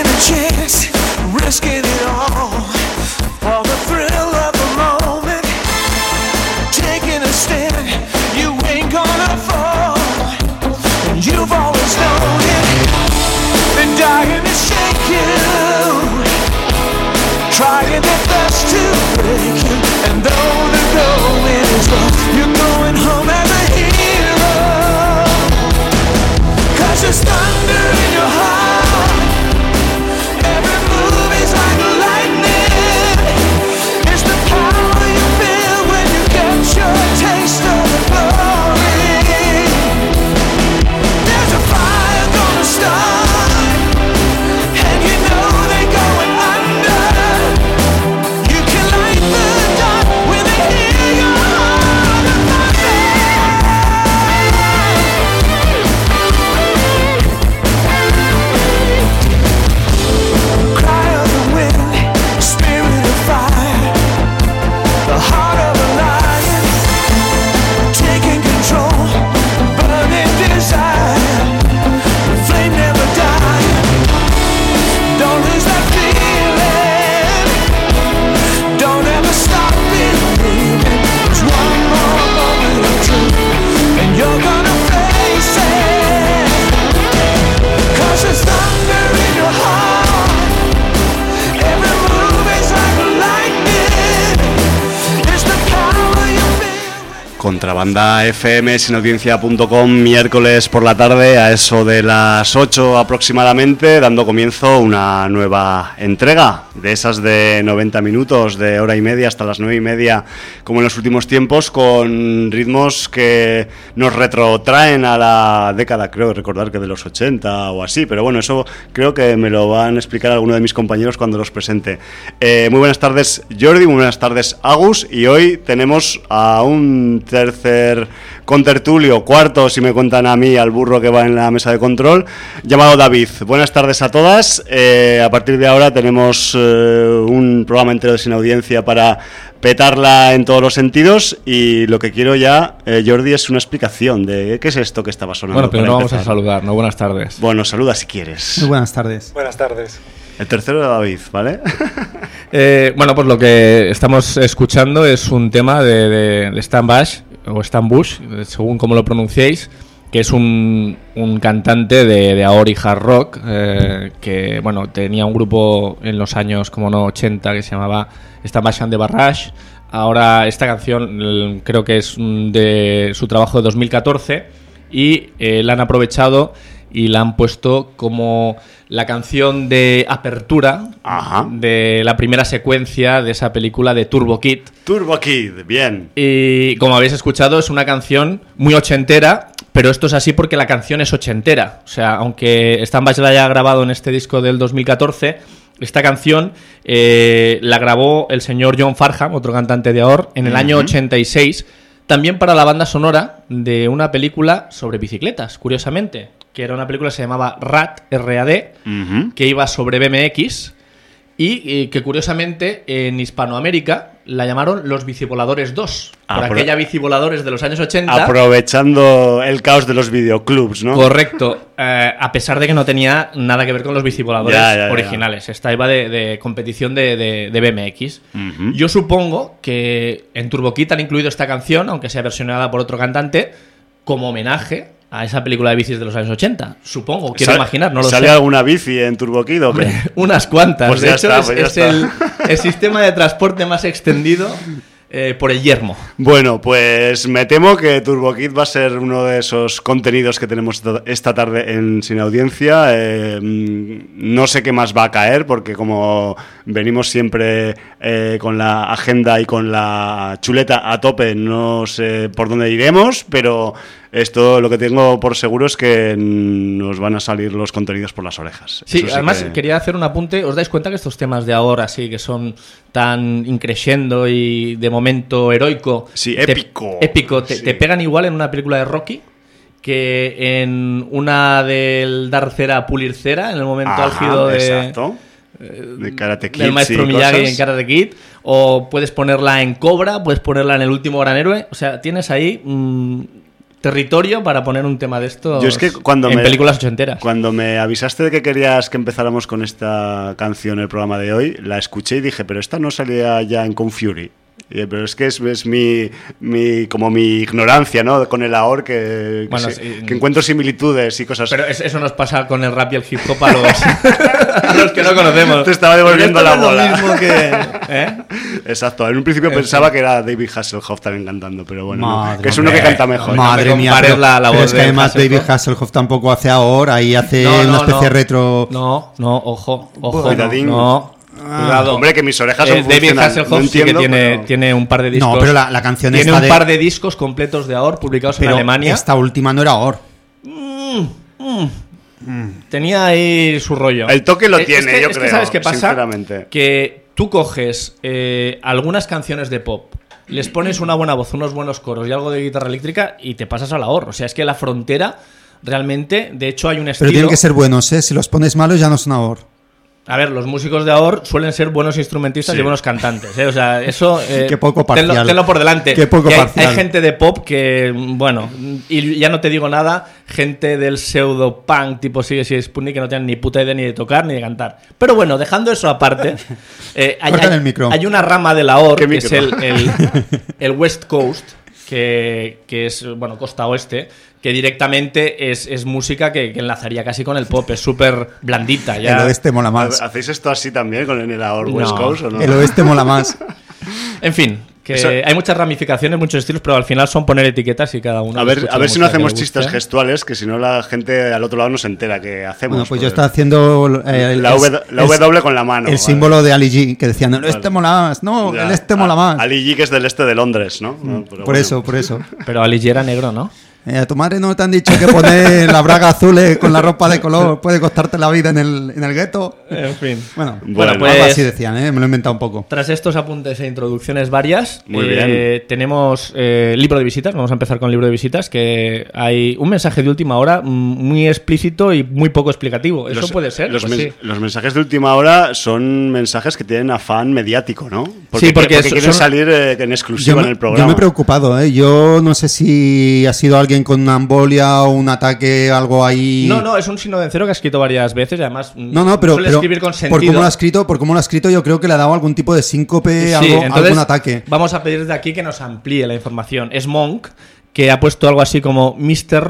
taking a chance, risking it all for the thrill of the moment. Taking a stand, you ain't gonna fall, and you've always known it. Been dying to shake you, trying their best to break you, and though the going is rough, you're going home as a hero. 'Cause there's thunder in your heart, every move is like lightning. It's the power you feel when you get your taste of the glory. There's a fire gonna start, and you know they're going under. You can light the dark when they hear your heart thunder. Cry of the wind, spirit of fire, the heart of a lion, taking control, burning desire, the flame never dying. Don't lose that feeling, don't ever stop believing. There's one more moment of truth, and you're gonna face it. 'Cause there's thunder in your heart, every move is like lightning. It's the power you feel. Contrabanda FM, sinaudiencia.com, miércoles por la tarde a eso de las 8 aproximadamente, dando comienzo una nueva entrega de esas de 90 minutos, de hora y media hasta las 9:30, como en los últimos tiempos, con ritmos que nos retrotraen a la década, creo recordar que de los 80 o así, pero bueno, eso creo que me lo van a explicar alguno de mis compañeros cuando los presente. Muy buenas tardes, Jordi, muy buenas tardes, Agus, y hoy tenemos a un tercer contertulio, cuarto si me cuentan a mí, al burro que va en la mesa de control, llamado David. Buenas tardes a todas. A partir de ahora tenemos un programa entero de Sin Audiencia para petarla en todos los sentidos, y lo que quiero ya, Jordi, es una explicación de qué es esto que estaba sonando. Bueno, pero no vamos empezar. a saludar, ¿no? Buenas tardes. Bueno, saluda si quieres. Muy buenas tardes. Buenas tardes. El tercero de David, ¿vale? Bueno, pues lo que estamos escuchando es un tema de Stan Bush, o Stan Bush, según como lo pronunciéis, que es un cantante de Ahora y hard rock, que bueno, tenía un grupo en los años como no 80 que se llamaba Stan Bush and the Barrage. Ahora esta canción creo que es de su trabajo de 2014, y la han aprovechado y la han puesto como la canción de apertura. Ajá. De la primera secuencia de esa película de Turbo Kid. Turbo Kid, bien. Y como habéis escuchado, es una canción muy ochentera, pero esto es así porque la canción es ochentera. O sea, aunque Stan Bush la haya grabado en este disco del 2014, esta canción la grabó el señor John Farnham, otro cantante de Ahor, en el año 86, también para la banda sonora de una película sobre bicicletas, curiosamente, que era una película que se llamaba RAD, R-A-D, que iba sobre BMX, y que curiosamente en Hispanoamérica la llamaron Los Bicivoladores 2, por aquella bicivoladores de los años 80. Aprovechando el caos de los videoclubs, ¿no? Correcto, a pesar de que no tenía nada que ver con los bicivoladores originales. Esta iba de competición de BMX. Yo supongo que en Turbo Kid han incluido esta canción, aunque sea versionada por otro cantante, como homenaje a esa película de bicis de los años 80. Supongo, quiero imaginar, no lo sé. ¿Sale alguna bici en Turbo Kid o qué? Unas cuantas. Pues de ya hecho, está, pues es el sistema de transporte más extendido por el yermo. Bueno, pues me temo que Turbo Kid va a ser uno de esos contenidos que tenemos esta tarde en Sin Audiencia. No sé qué más va a caer, porque como venimos siempre con la agenda y con la chuleta a tope, no sé por dónde iremos, pero esto lo que tengo por seguro es que nos van a salir los contenidos por las orejas. Sí, además quería hacer un apunte. ¿Os dais cuenta que estos temas de ahora sí que son tan increciendo y de momento heroico? Sí, épico. Te pegan igual en una película de Rocky que en una del dar cera a pulir cera, en el momento álgido de Karate Kid, del maestro Miyagi en Karate Kid, o puedes ponerla en Cobra, puedes ponerla en El último gran héroe. O sea, tienes ahí territorio para poner un tema de esto Yo es que en películas ochenteras. Cuando me avisaste de que querías que empezáramos con esta canción el programa de hoy, la escuché y dije, pero esta no salía ya en Kung Fury. Pero es que es mi ignorancia, ¿no? Con el AOR que encuentro similitudes y cosas. Pero eso nos pasa con el rap y el hip hop a los que no conocemos. Te estaba devolviendo la bola. Lo mismo Exacto. En un principio pensaba que era David Hasselhoff también cantando, pero bueno, Madre que es uno que canta mejor. Madre mía, pero la voz es que de además Hasselhoff. David Hasselhoff tampoco hace AOR, ahí hace una especie retro. No, ojo. Cuidadín. No. Cuidado. Hombre, que mis orejas son David funcionan. Hasselhoff No sí que entiendo, tiene un par de discos. No, pero la canción tiene esta un par de discos completos de AOR publicados en pero Alemania. esta última no era AOR. Tenía ahí su rollo. El toque lo tiene, yo es creo, que ¿sabes qué pasa? sinceramente. Que tú coges algunas canciones de pop, les pones una buena voz, unos buenos coros y algo de guitarra eléctrica y te pasas al AOR. O sea, es que la frontera realmente, de hecho hay un estilo... Pero tienen que ser buenos, ¿eh? Si los pones malos ya no son AOR. A ver, los músicos de AOR suelen ser buenos instrumentistas y buenos cantantes, ¿eh? O sea, eso... Qué poco parcial. Tenlo por delante. Qué poco parcial. Hay gente de pop que, bueno, y ya no te digo nada, gente del pseudo-punk tipo Sigue Sputnik que no tienen ni puta idea ni de tocar ni de cantar. Pero bueno, dejando eso aparte, hay una rama de la AOR que es el West Coast, que es, bueno, costa oeste, que directamente es música que enlazaría casi con el pop, es súper blandita. Ya. El oeste mola más. ¿Hacéis esto así también con el AOR West Coast o no? El oeste mola más. En fin, que hay muchas ramificaciones, muchos estilos, pero al final son poner etiquetas y cada uno... A ver si no hacemos chistes gestuales, que si no la gente al otro lado no se entera que hacemos. Bueno, pues yo estaba haciendo... la W con la mano. El símbolo de Ali G, que decían, el este mola más. No, Ya, el este mola más. Ali G, que es del este de Londres, ¿no? Por eso. Pero Ali G era negro, ¿no? A tu madre no te han dicho que poner la braga azul con la ropa de color puede costarte la vida en el gueto. En fin. Bueno, pues algo así decían, me lo he inventado un poco. Tras estos apuntes e introducciones varias, Muy bien. tenemos libro de visitas. Vamos a empezar con el libro de visitas, que hay un mensaje de última hora muy explícito y muy poco explicativo. ¿Eso puede ser? Los mensajes de última hora son mensajes que tienen afán mediático, ¿no? Porque quieren salir en exclusiva en el programa. Yo me he preocupado, Yo no sé si ha sido alguien con una embolia o un ataque, algo ahí. No, es un signo de cero que ha escrito varias veces y además pero suele escribir con sentido. Por cómo lo ha escrito, yo creo que le ha dado algún tipo de síncope, entonces, algún ataque. Vamos a pedir desde aquí que nos amplíe la información. Es Monk, que ha puesto algo así como Mr.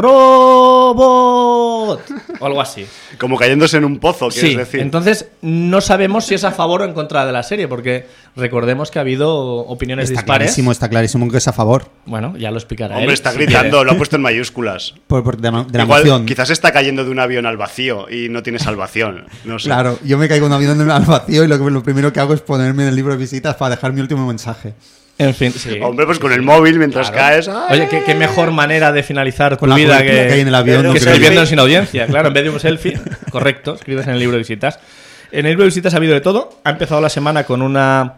Robot o algo así. Como cayéndose en un pozo, quieres decir. Entonces no sabemos si es a favor o en contra de la serie, porque recordemos que ha habido opiniones dispares. Está clarísimo que es a favor. Bueno, ya lo explicará Hombre, él. está gritando, lo ha puesto en mayúsculas. De la Igual, emoción. quizás está cayendo de un avión al vacío y no tiene salvación. No sé. Claro, yo me caigo en un avión al vacío y lo primero que hago es ponerme en el libro de visitas para dejar mi último mensaje. En fin, sí. Hombre, pues con el móvil mientras caes. ¡ay! Oye, qué mejor manera de finalizar Con tu la vida cobertura que hay en el avión, que no creo. escribiendo sin audiencia. Claro, en vez de un selfie, correcto, escribes en el libro de visitas. En el libro de visitas ha habido de todo. Ha empezado la semana con una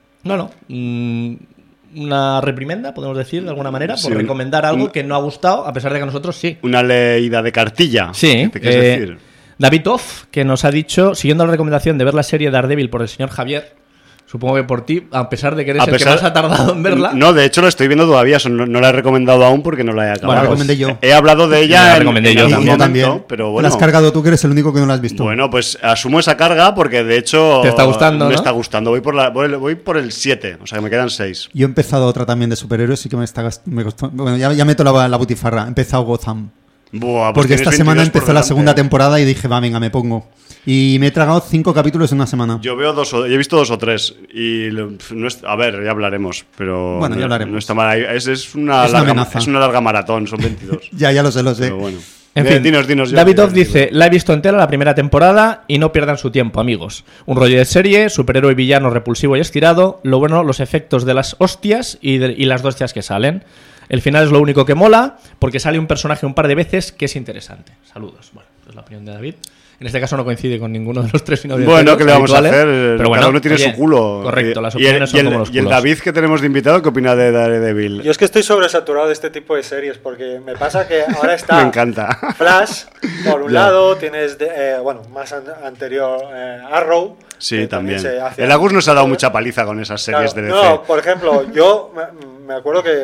reprimenda, podemos decir, de alguna manera, por recomendar algo que no ha gustado, a pesar de que a nosotros sí. Una leída de cartilla. Sí. ¿Qué quieres decir? David Off, que nos ha dicho, siguiendo la recomendación de ver la serie Daredevil por el señor Javier, supongo que por ti, a pesar de que eres el que más ha tardado en verla. No, de hecho la estoy viendo todavía, no la he recomendado aún porque no la he acabado. Bueno, la recomendé yo. He hablado de ella La recomendé yo algún también. momento, pero bueno. La has cargado tú, que eres el único que no la has visto. Bueno, pues asumo esa carga porque de hecho ¿Te está gustando, me no? está gustando. Voy por el 7, o sea que me quedan 6. Yo he empezado otra también de superhéroes y que me costó. Bueno, ya meto la butifarra. He empezado Gotham. Buah, pues Porque tienes esta semana 22 por empezó la delante. segunda temporada y dije, va, venga, me pongo. Y me he tragado 5 capítulos en una semana. Yo he visto 2 o 3 y a ver, ya hablaremos, pero Bueno, ya hablaremos. No está mal. Es una amenaza. larga maratón, son 22. Ya lo sé. Pero bueno. En Bien, fin, dinos. David Off dice, la he visto entera la primera temporada y no pierdan su tiempo, amigos. Un rollo de serie, superhéroe villano repulsivo y estirado, lo bueno, los efectos de las hostias y las hostias que salen. El final es lo único que mola, porque sale un personaje un par de veces que es interesante. Saludos. Bueno, esa es la opinión de David. En este caso no coincide con ninguno de los tres finales. Bueno, ¿qué le vamos a hacer? Pero bueno, cada uno tiene oye, su culo. Correcto, las opiniones son como los Y el culos. David que tenemos de invitado, ¿qué opina de Daredevil? Yo es que estoy sobresaturado de este tipo de series porque me pasa que ahora está Me encanta. Flash, por un lado, tienes más anterior Arrow. Sí, que también. se hace- El Agus nos ha dado mucha paliza con esas series Claro, de DC. no, por ejemplo, yo me acuerdo que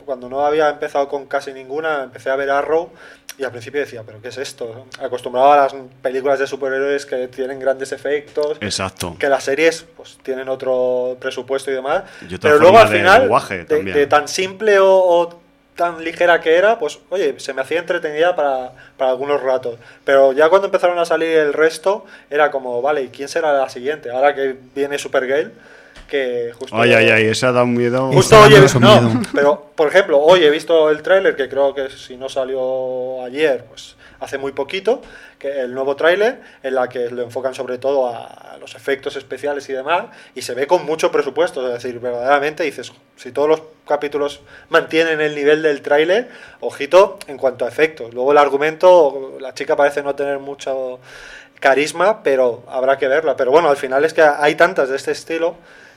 cuando no había empezado con casi ninguna, empecé a ver Arrow y al principio decía, ¿pero qué es esto? Acostumbrado a las películas de superhéroes que tienen grandes efectos, Exacto. que las series pues tienen otro presupuesto y demás, Y otra pero luego forma al de final, lenguaje también. de tan simple o tan ligera que era, pues oye, se me hacía entretenida para algunos ratos. Pero ya cuando empezaron a salir el resto, era como, vale, ¿y quién será la siguiente? Ahora que viene Supergirl, que justo... Ay, esa da un miedo. Justo Esa hoy da he, mucho no, miedo. pero por ejemplo, hoy he visto el tráiler, que creo que si no salió ayer, pues hace muy poquito, que el nuevo tráiler, en la que lo enfocan sobre todo a los efectos especiales y demás, y se ve con mucho presupuesto, es decir, verdaderamente dices, si todos los capítulos mantienen el nivel del tráiler, ojito en cuanto a efectos. Luego el argumento, la chica parece no tener mucho carisma, pero habrá que verla. Pero bueno, al final es que hay tantas de este estilo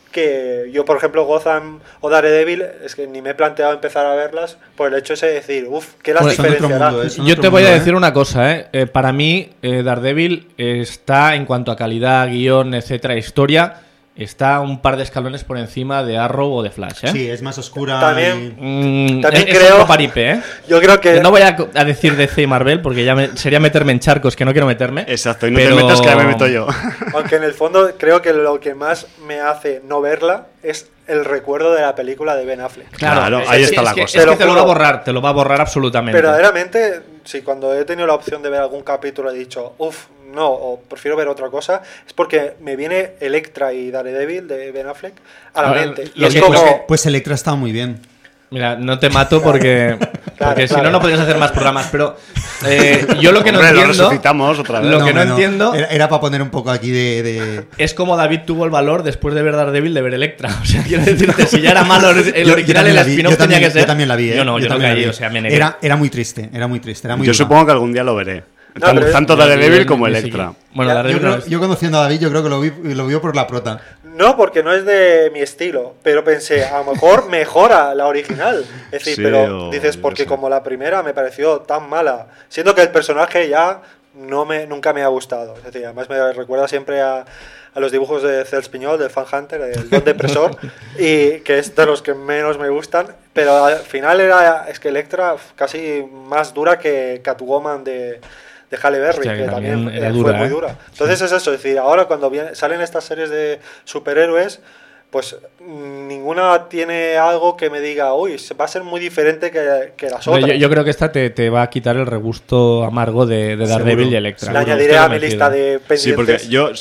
que yo, por ejemplo, Gotham o Daredevil, es que ni me he planteado empezar a verlas por el hecho ese de decir, ¿qué las Pues son otro diferenciará? mundo, son Yo otro te voy a mundo, decir una cosa, para mí Daredevil está, en cuanto a calidad, guión, etcétera, historia, está un par de escalones por encima de Arrow o de Flash, Sí, es más oscura. También- También es creo- otro paripe, Yo creo que... No voy a decir DC y Marvel porque ya sería meterme en charcos que no quiero meterme. Exacto, y no pero- te metas que ya me meto yo. Aunque en el fondo creo que lo que más me hace no verla es el recuerdo de la película de Ben Affleck. Claro, es ahí que- está es la que- cosa. Es Te que lo juro. te lo va a borrar absolutamente. Verdaderamente, si cuando he tenido la opción de ver algún capítulo he dicho, no, o prefiero ver otra cosa, es porque me viene Electra y Daredevil de Ben Affleck a la A ver, mente. Y lo es que- como... Pues Electra está muy bien. Mira, no te mato porque si claro. no, no podrías hacer más programas. Pero yo lo que no Hombre, lo entiendo resucitamos otra vez. Lo que no entiendo- Era para poner un poco aquí de... es como David tuvo el valor después de ver Daredevil de ver Electra. O sea, quiero decirte, si ya era malo el Yo original, también el la vi, spin-off yo tenía también- que ser. Yo también la vi, ¿eh? Yo no también caí, la vi. o sea, me negué. Era muy triste, era muy triste. Era muy Yo dura. supongo que algún día lo veré. No, pero es- Tanto Daredevil como Electra. Bueno, Ya, Daredevil no es- Yo conociendo a David, yo creo que lo vio por la prota. No, porque no es de mi estilo, pero pensé, a lo mejor mejora la original. Es decir, Sí, pero o dices, yo porque qué sé. como la primera me pareció tan mala, siendo que el personaje ya nunca me ha gustado. Es decir, además me recuerda siempre a los dibujos de Cels Piñol, del Fan Hunter, el Don Depresor, y que es de los que menos me gustan, pero al final es que Electra casi más dura que Catwoman de Halle Berry, Hostia, que que también también era fue dura, muy ¿eh? dura. Entonces es eso, es decir, ahora cuando salen estas series de superhéroes, pues ninguna tiene algo que me diga, uy, va a ser muy diferente que las otras. Yo creo que esta te va a quitar el regusto amargo de Daredevil Seguro. y Electra. La Estoy añadiré a mi convencido. lista de pendientes. Sí, porque yo,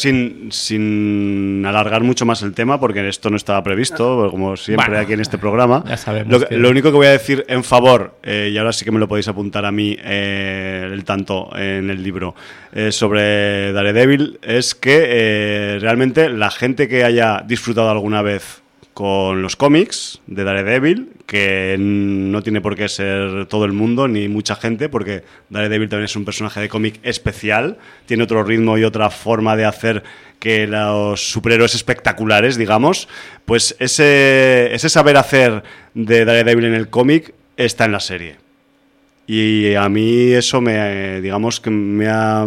sin alargar mucho más el tema, porque esto no estaba previsto, como siempre Bueno, aquí en este programa, ya sabemos que- lo único que voy a decir en favor, y ahora sí que me lo podéis apuntar a mí el tanto en el libro, sobre Daredevil, es que realmente la gente que haya disfrutado alguna vez con los cómics de Daredevil, que no tiene por qué ser todo el mundo ni mucha gente, porque Daredevil también es un personaje de cómic especial, tiene otro ritmo y otra forma de hacer que los superhéroes espectaculares, digamos, pues ese saber hacer de Daredevil en el cómic está en la serie. Y a mí eso digamos que me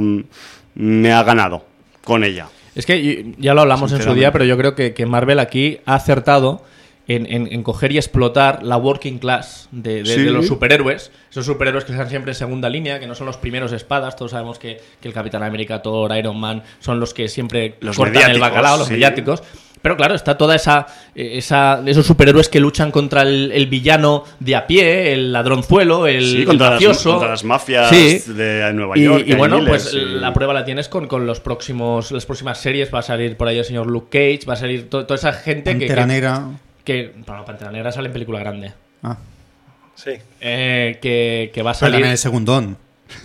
ha ganado con ella. Es que ya lo hablamos en su Sinceramente. día, pero yo creo que Marvel aquí ha acertado en coger y explotar la working class de Sí. los superhéroes. Esos superhéroes que están siempre en segunda línea, que no son los primeros espadas. Todos sabemos que el Capitán América, Thor, Iron Man son los que siempre Los cortan el mediáticos, bacalao, los sí. mediáticos. Pero claro, está toda esos superhéroes que luchan contra el villano de a pie, el ladronzuelo, el contra mafioso. contra las mafias Sí. de Nueva York. Y hay bueno, miles, pues y- la prueba la tienes con las próximas series. Va a salir por ahí el señor Luke Cage, va a salir toda esa gente Pantera Negra. Bueno, Pantera Negra sale en película grande. Ah, Sí. Que va a pero también salir. el segundón.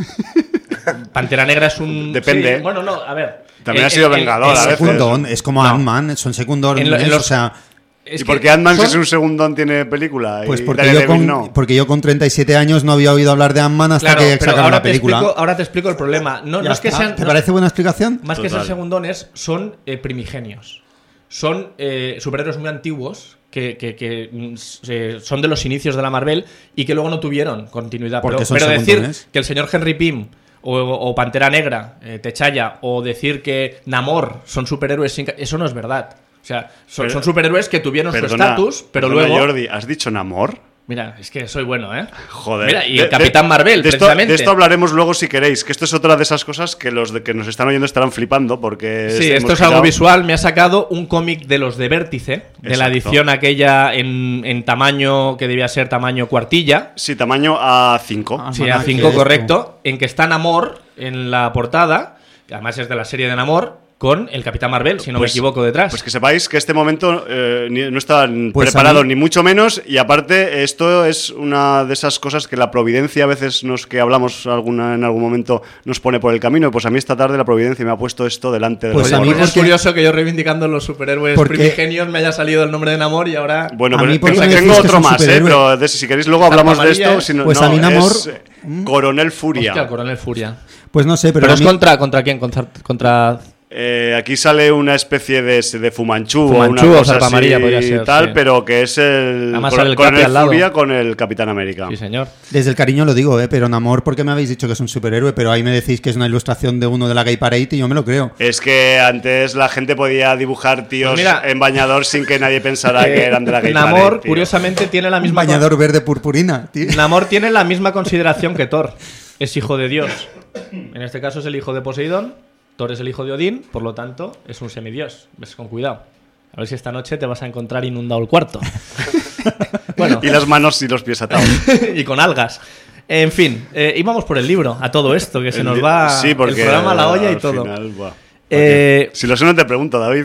Pantera Negra es un. Depende. Sí, bueno, no, a ver. También ha sido Vengador, a veces. Secundón, es como No. Ant-Man, son secundón. En los- o sea, Es ¿Y que por qué Ant-Man, si son- es un segundón, tiene película? pues y porque Daredevil no? yo con 37 años no había oído hablar de Ant-Man hasta Claro, que pero sacaron la película. ahora te explico el problema. No, Ya no es que está. sean. ¿Te no- parece buena explicación? Más que Total. ser segundones, son primigenios. Son superhéroes muy antiguos que son de los inicios de la Marvel y que luego no tuvieron continuidad. Porque Pero, son decir segundones. que el señor Henry Pym o Pantera Negra, T'Challa, o decir que Namor son superhéroes, eso no es verdad. O sea, son superhéroes que tuvieron su estatus, pero perdona, luego... Jordi, ¿has dicho Namor? Mira, es que soy bueno, ¿eh? Joder. Mira, y el Capitán Marvel, precisamente. De esto hablaremos luego si queréis, que esto es otra de esas cosas que los que nos están oyendo estarán flipando porque... Sí, esto es algo visual. Me ha sacado un cómic de los de Vértice, de la edición aquella en tamaño que debía ser tamaño cuartilla. Sí, tamaño A5. Sí, A5, correcto. En que está Namor en la portada, que además es de la serie de Namor, con el Capitán Marvel, si no me equivoco, detrás. Pues que sepáis que este momento no están preparados ni mucho menos, y aparte esto es una de esas cosas que la providencia a veces que hablamos en algún momento nos pone por el camino. Pues a mí esta tarde la providencia me ha puesto esto delante de Pues los a mí ojos. Es curioso que yo reivindicando los superhéroes primigenios me haya salido el nombre de Namor y ahora... Bueno, a mí pero porque tengo decís que otro es un más, superhéroe. pero si queréis luego hablamos de amarilla, esto. Si no, pues no, a mí Namor... es Coronel Furia. Hostia, Coronel Furia. Pues no sé, pero Pero a es mí- contra quién, contra... Aquí sale una especie de Fumanchu, Fumanchu o una o cosa Salpa así Amarilla podría ser, tal, sí. pero que es el Además sale el Coronel Capi al lado. Furia con el Capitán América. Sí, señor. Desde el cariño lo digo, pero Namor, porque me habéis dicho que es un superhéroe, pero ahí me decís que es una ilustración de uno de la Gay Parade y yo me lo creo. Es que antes la gente podía dibujar tíos Pues mira, en bañador sin que nadie pensara que eran de la Gay Namor, Parade, tío. curiosamente, tiene la Un misma... bañador verde purpurina, tío. Namor tiene la misma consideración que Thor. Es hijo de Dios. En este caso es el hijo de Poseidón. Thor es el hijo de Odín, por lo tanto, es un semidios. Ves con cuidado. A ver si esta noche te vas a encontrar inundado el cuarto. Bueno, Y las manos y los pies atados. y con algas. En fin, íbamos por el libro, a todo esto, que se nos va Sí, porque el programa a la olla y al todo. final, buah. Eh, Si lo sé no te pregunto, David.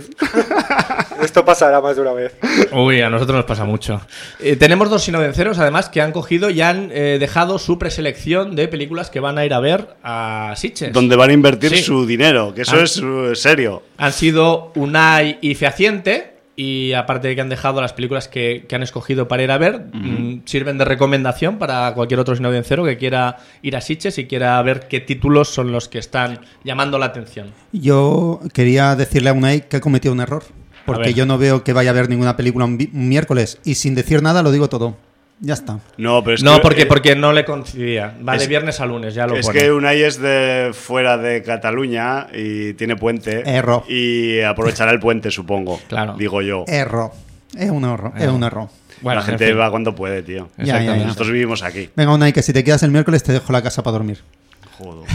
Esto pasará más de una vez. Uy, a nosotros nos pasa mucho. Tenemos dos sinovenceros, además, que han cogido y han dejado su preselección de películas que van a ir a ver a Sitges. Donde van a invertir Sí. su dinero, que eso Ah. es serio. Han sido Unai y Fehaciente, y aparte de que han dejado las películas que han escogido para ir a ver, sirven de recomendación para cualquier otro sinovencero que quiera ir a Sitges y quiera ver qué títulos son los que están llamando la atención. Yo quería decirle a Unai que ha cometido un error. A Porque ver. yo no veo que vaya a ver ninguna película un miércoles. Y sin decir nada lo digo todo. Ya está. No, pero es No, que, porque no le coincidía. Va de es- viernes a lunes, ya lo es pone. que Unai es de fuera de Cataluña y tiene puente. Error. Y aprovechará el puente, supongo. Claro. Digo yo. Error. Es un error. Es un error. Bueno, La gente en fin. va cuando puede, tío. Ya, ya, ya. Nosotros vivimos aquí. Venga, Unai, que si te quedas el miércoles te dejo la casa para dormir. Joder.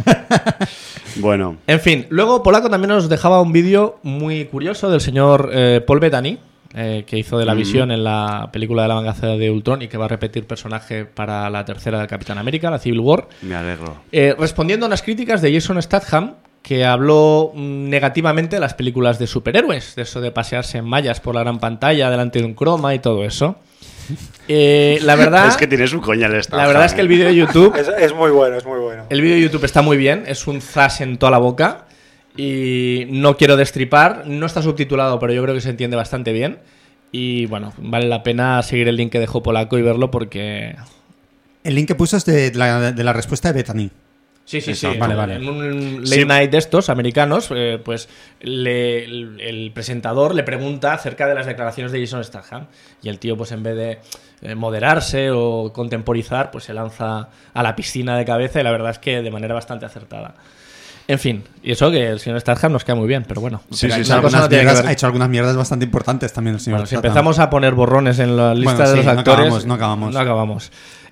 Bueno. En fin, luego Polaco también nos dejaba un vídeo muy curioso del señor Paul Bettany, que hizo de la visión en la película de la venganza de Ultron y que va a repetir personaje para la tercera de Capitán América, la Civil War, Me alegro. respondiendo a unas críticas de Jason Statham, que habló negativamente de las películas de superhéroes, de eso de pasearse en mallas por la gran pantalla delante de un croma y todo eso. La verdad Es que tiene su coña el Statham, la verdad es que el vídeo de YouTube Es muy bueno, es muy bueno. el vídeo de YouTube está muy bien, es un zas en toda la boca y no quiero destripar, no está subtitulado, pero yo creo que se entiende bastante bien y bueno, vale la pena seguir el link que dejó Polaco y verlo porque... El link que puso es de la respuesta de Bethany. Sí, Exacto. Vale, vale. En un late Sí. night de estos americanos, pues el presentador le pregunta acerca de las declaraciones de Jason Statham y el tío, pues en vez de moderarse o contemporizar, pues se lanza a la piscina de cabeza y la verdad es que de manera bastante acertada. En fin, y eso que el señor Statham nos queda muy bien, pero bueno. Sí, pero sí, una sí, cosa Algunas no tiene que mierdas- ver- ha hecho algunas mierdas bastante importantes también el señor Bueno, si Statham. empezamos a poner borrones en la lista Bueno, de sí, los no actores... acabamos, no acabamos. No acabamos.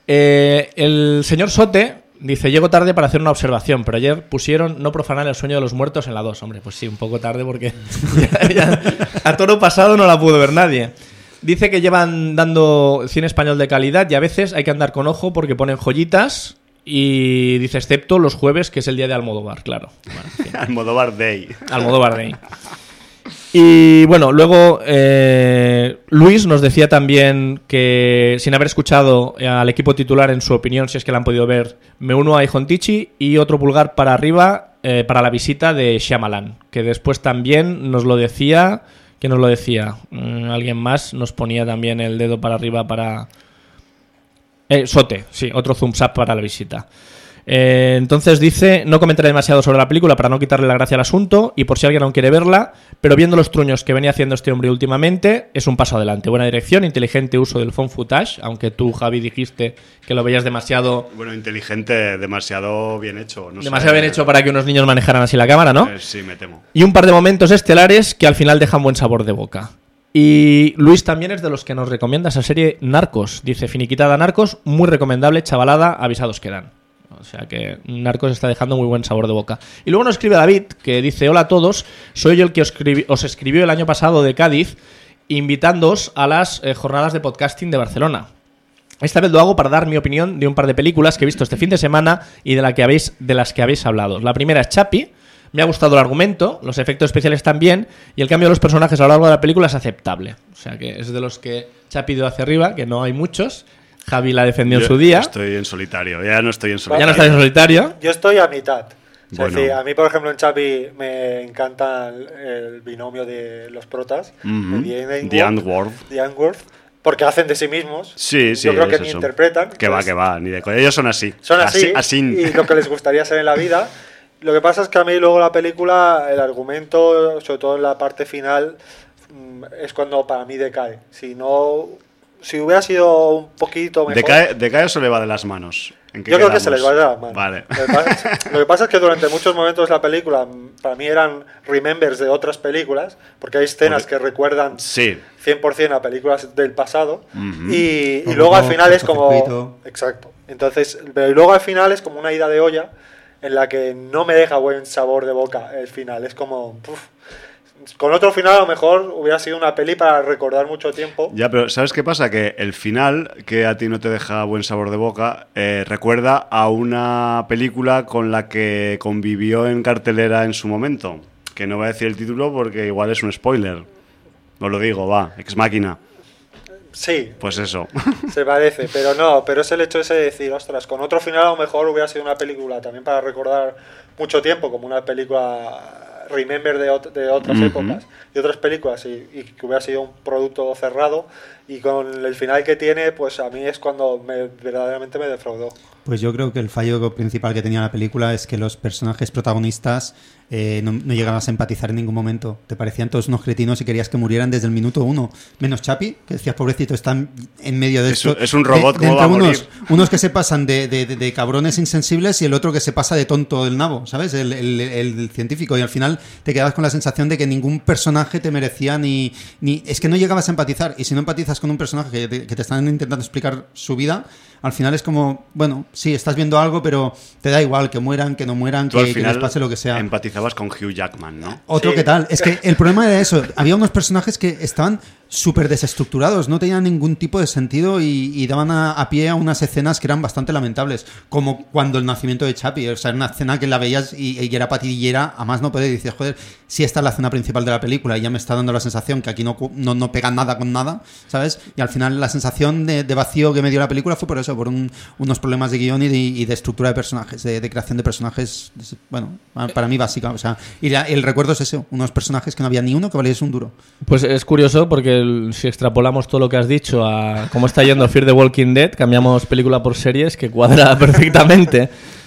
El señor Sote dice, llego tarde para hacer una observación, pero ayer pusieron no profanar el sueño de los muertos en la 2. Hombre, pues sí, un poco tarde porque a toro pasado no la pudo ver nadie. Dice que llevan dando cine español de calidad y a veces hay que andar con ojo porque ponen joyitas y dice, excepto los jueves, que es el día de Almodóvar, claro. Bueno, en fin. Almodóvar Day. Almodóvar Day. Y bueno, luego Luis nos decía también que sin haber escuchado al equipo titular en su opinión, si es que la han podido ver, me uno a Ijontichi y otro pulgar para arriba para la visita de Shyamalan, que después también nos lo decía, ¿quién nos lo decía? Alguien más nos ponía también el dedo para arriba para... Sote, sí, otro thumbs up para la visita. Entonces dice, no comentaré demasiado sobre la película para no quitarle la gracia al asunto y por si alguien aún quiere verla, pero viendo los truños que venía haciendo este hombre últimamente, es un paso adelante. Buena dirección, inteligente uso del phone footage, aunque tú, Javi, dijiste que lo veías demasiado Bueno, inteligente, demasiado bien hecho. No demasiado sé. bien hecho para que unos niños manejaran así la cámara, ¿no? Sí, me temo. Y un par de momentos estelares que al final dejan buen sabor de boca. Y Luis también es de los que nos recomienda esa serie Narcos. Dice, finiquitada Narcos, muy recomendable, chavalada, avisados quedan. O sea que Narcos está dejando muy buen sabor de boca. Y luego nos escribe David, que dice, hola a todos, soy yo el que os escribió el año pasado de Cádiz, invitándoos a las jornadas de podcasting de Barcelona. Esta vez lo hago para dar mi opinión de un par de películas que he visto este fin de semana y de las que habéis hablado. La primera es Chappie. Me ha gustado el argumento, los efectos especiales también, y el cambio de los personajes a lo largo de la película es aceptable. O sea que es de los que Chappie dio hacia arriba, que no hay muchos. Javi la defendió en su día. Estoy en solitario, ya no estoy en solitario. Ya no estás en solitario. Yo estoy a mitad. O sea, Bueno. es decir, a mí, por ejemplo, en Chappie me encanta el binomio de los protas, Ujú. de The Antwoord. The Antwoord, porque hacen de sí mismos. Sí, Yo creo que es ni eso. interpretan. Que va, ni de coña. Ellos son así. Son así, Así. y lo que les gustaría ser en la vida. Lo que pasa es que a mí luego la película, el argumento, sobre todo en la parte final, es cuando para mí decae. Si hubiera sido un poquito mejor... ¿Decae o se le va de las manos? ¿En qué Yo creo que quedamos? se les va de las manos. Vale. Lo que pasa es que durante muchos momentos de la película, para mí eran remembers de otras películas, porque hay escenas que recuerdan Sí. 100% a películas del pasado, Ujú. y Como luego al Robocop, final es como... Cortocircuito. Exacto. Entonces, pero luego al final es como una ida de olla en la que no me deja buen sabor de boca el final. Es como... Con otro final a lo mejor hubiera sido una peli para recordar mucho tiempo. Ya, pero ¿sabes qué pasa? Que el final, que a ti no te deja buen sabor de boca, recuerda a una película con la que convivió en cartelera en su momento. Que no voy a decir el título porque igual es un spoiler. No lo digo, va, Ex Machina. Sí, Pues eso. se parece, pero no, pero es el hecho ese de decir, ostras, con otro final a lo mejor hubiera sido una película también para recordar mucho tiempo, como una película remember de otras Ujú. épocas, de otras películas, y que hubiera sido un producto cerrado, y con el final que tiene, pues a mí es cuando verdaderamente me defraudó. Pues yo creo que el fallo principal que tenía la película es que los personajes protagonistas no llegabas a empatizar en ningún momento. Te parecían todos unos cretinos y querías que murieran desde el minuto 1. Menos Chappie, que decías, pobrecito, están en medio de esto. Es un robot, ¿cómo va a entre morir? unos que se pasan de cabrones insensibles y el otro que se pasa de tonto del nabo, ¿sabes? El científico. Y al final te quedabas con la sensación de que ningún personaje te merecía ni... Es que no llegabas a empatizar. Y si no empatizas con un personaje que te están intentando explicar su vida, al final es como, bueno, sí, estás viendo algo, pero te da igual que mueran, que no mueran, Tú al que final les pase lo que sea. empatizabas con Hugh Jackman, ¿no? Otro Sí. que tal. Es que el problema era eso. Había unos personajes que estaban súper desestructurados, no tenían ningún tipo de sentido y daban a pie a unas escenas que eran bastante lamentables. Como cuando el nacimiento de Chappie. O sea, era una escena que la veías y era patillera, a más no poder. Y dices, joder, si esta es la escena principal de la película y ya me está dando la sensación que aquí no pega nada con nada, ¿sabes? Y al final la sensación de vacío que me dio la película fue por eso, por unos problemas de guión y de estructura de personajes, de creación de personajes, bueno, para mí básica. O sea, y el recuerdo es eso, unos personajes que no había ni uno que valiese un duro. Pues es curioso porque si extrapolamos todo lo que has dicho a cómo está yendo Fear the Walking Dead, cambiamos película por series que cuadra perfectamente.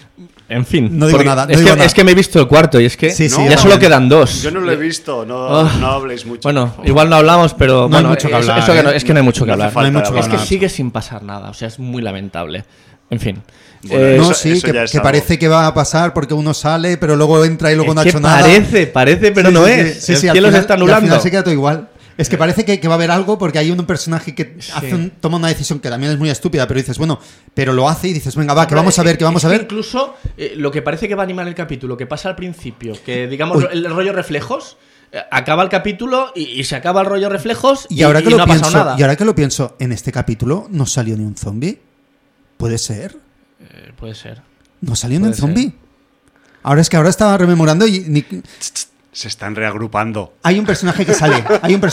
En fin. No digo porque nada, no es, digo que, nada. es que me he visto el cuarto y es que Sí, sí, ya yo solo también. quedan dos. Yo no lo he visto, no habléis mucho. Bueno, igual no hablamos, pero No hay bueno, mucho que eso- hablar, eso que no- ¿eh? es que no hay mucho que No hace hablar. falta No hay mucho que Es que hablar. sigue sin pasar nada, o sea, es muy lamentable. En fin. Bueno, Eh, No, eso- sí, eso ya es que algo. parece que va a pasar porque uno sale, pero luego entra y luego es no ha que hecho nada. parece, pero Sí, no sí, es. sí, El sí, al cielo se final- está y al anulando. final se queda todo igual. Es que parece que va a haber algo porque hay un personaje que toma una decisión que también es muy estúpida, pero dices, bueno, pero lo hace y dices, venga, va, que vamos a ver, que vamos Es a ver. Incluso lo que parece que va a animar el capítulo, que pasa al principio, que digamos Uy. el rollo reflejos, acaba el capítulo y se acaba el rollo reflejos Y ahora que no lo ha pasado pienso, nada. y ahora que lo pienso, en este capítulo no salió ni un zombie. ¿Puede ser? Puede ser. No salió ni un Puede zombie. Ahora es que ahora estaba rememorando y Se están reagrupando. hay un personaje que sale,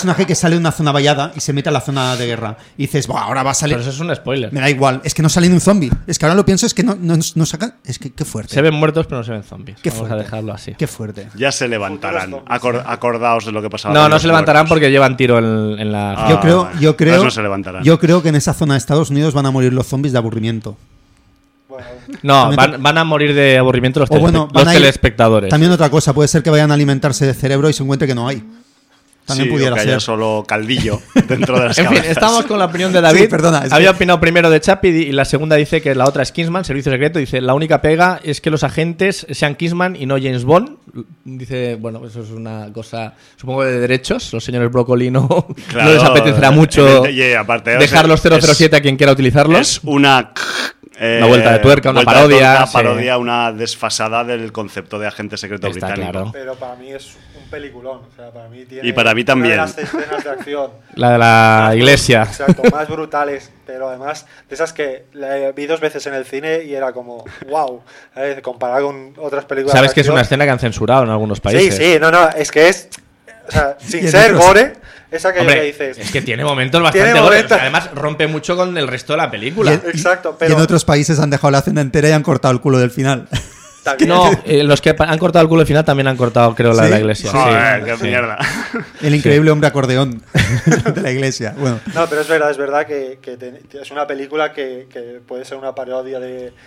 de una zona vallada y se mete a la zona de guerra. Y dices, "Buah, ahora va a salir. Pero eso es un spoiler. Me da igual, es que no sale ni un zombie. Es que ahora lo pienso, es que no saca. Es que qué fuerte. Se ven muertos, pero no se ven zombies. Qué Vamos fuerte. a dejarlo así. Qué fuerte. Ya se levantarán. Futuros zombies. Acordaos de lo que pasaba. No, con no los se levantarán muertos. porque llevan tiro en la... Ah, Yo creo, vale. yo Entonces creo, no se levantarán. yo creo que en esa zona de Estados Unidos van a morir los zombies de aburrimiento. Bueno, No, También van a morir de aburrimiento los, O bueno, van los a ir- telespectadores. También otra cosa, puede ser que vayan a alimentarse de cerebro y se encuentre que no hay. También Sí, pudiera o que haya ser. solo caldillo dentro de las En fin, cabezas. estamos con la opinión de David. Sí, perdona, es Había que- opinado primero de Chapi y la segunda dice que la otra es Kingsman, Servicio Secreto. Dice, la única pega es que los agentes sean Kingsman y no James Bond. Dice, bueno, eso es una cosa, supongo, de derechos. Los señores Broccoli no, Claro, no les apetecerá mucho y aparte, dejar los 007 a quien quiera utilizarlos. Es una... Una vuelta de tuerca, una vuelta de parodia, tuerca, sí. parodia, una desfasada del concepto de agente secreto Está británico. claro. Pero para mí es un peliculón. O sea, para mí tiene Y para mí también. una de las escenas de acción La de la iglesia. Exacto, más brutales, pero además de esas que la vi 2 veces en el cine y era como, wow, comparado con otras películas. Sabes de que es acción. una escena que han censurado en algunos Sí, países. sí, no, es que es, o sea, sin Y en ser otros- gore, es aquello Hombre, que dices. es que tiene momentos bastante Tiene gore. momentos. O sea, además rompe mucho con el resto de la película. Exacto, Y pero en otros países han dejado la escena entera y han cortado el culo del final. también- No, los que han cortado el culo al final también han cortado, creo, la de ¿Sí? la iglesia. Joder, Sí, qué sí. mierda. El increíble hombre acordeón de la iglesia. Bueno, No, pero es verdad que es una película que puede ser una parodia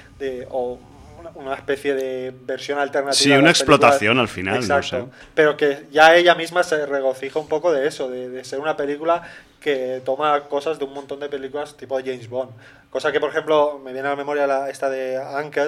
o una especie de versión alternativa. Sí, de una las explotación películas. al final, Exacto. no sé. Pero que ya ella misma se regocija un poco de eso, de ser una película que toma cosas de un montón de películas tipo James Bond. Cosa que, por ejemplo, me viene a la memoria esta de Uncle,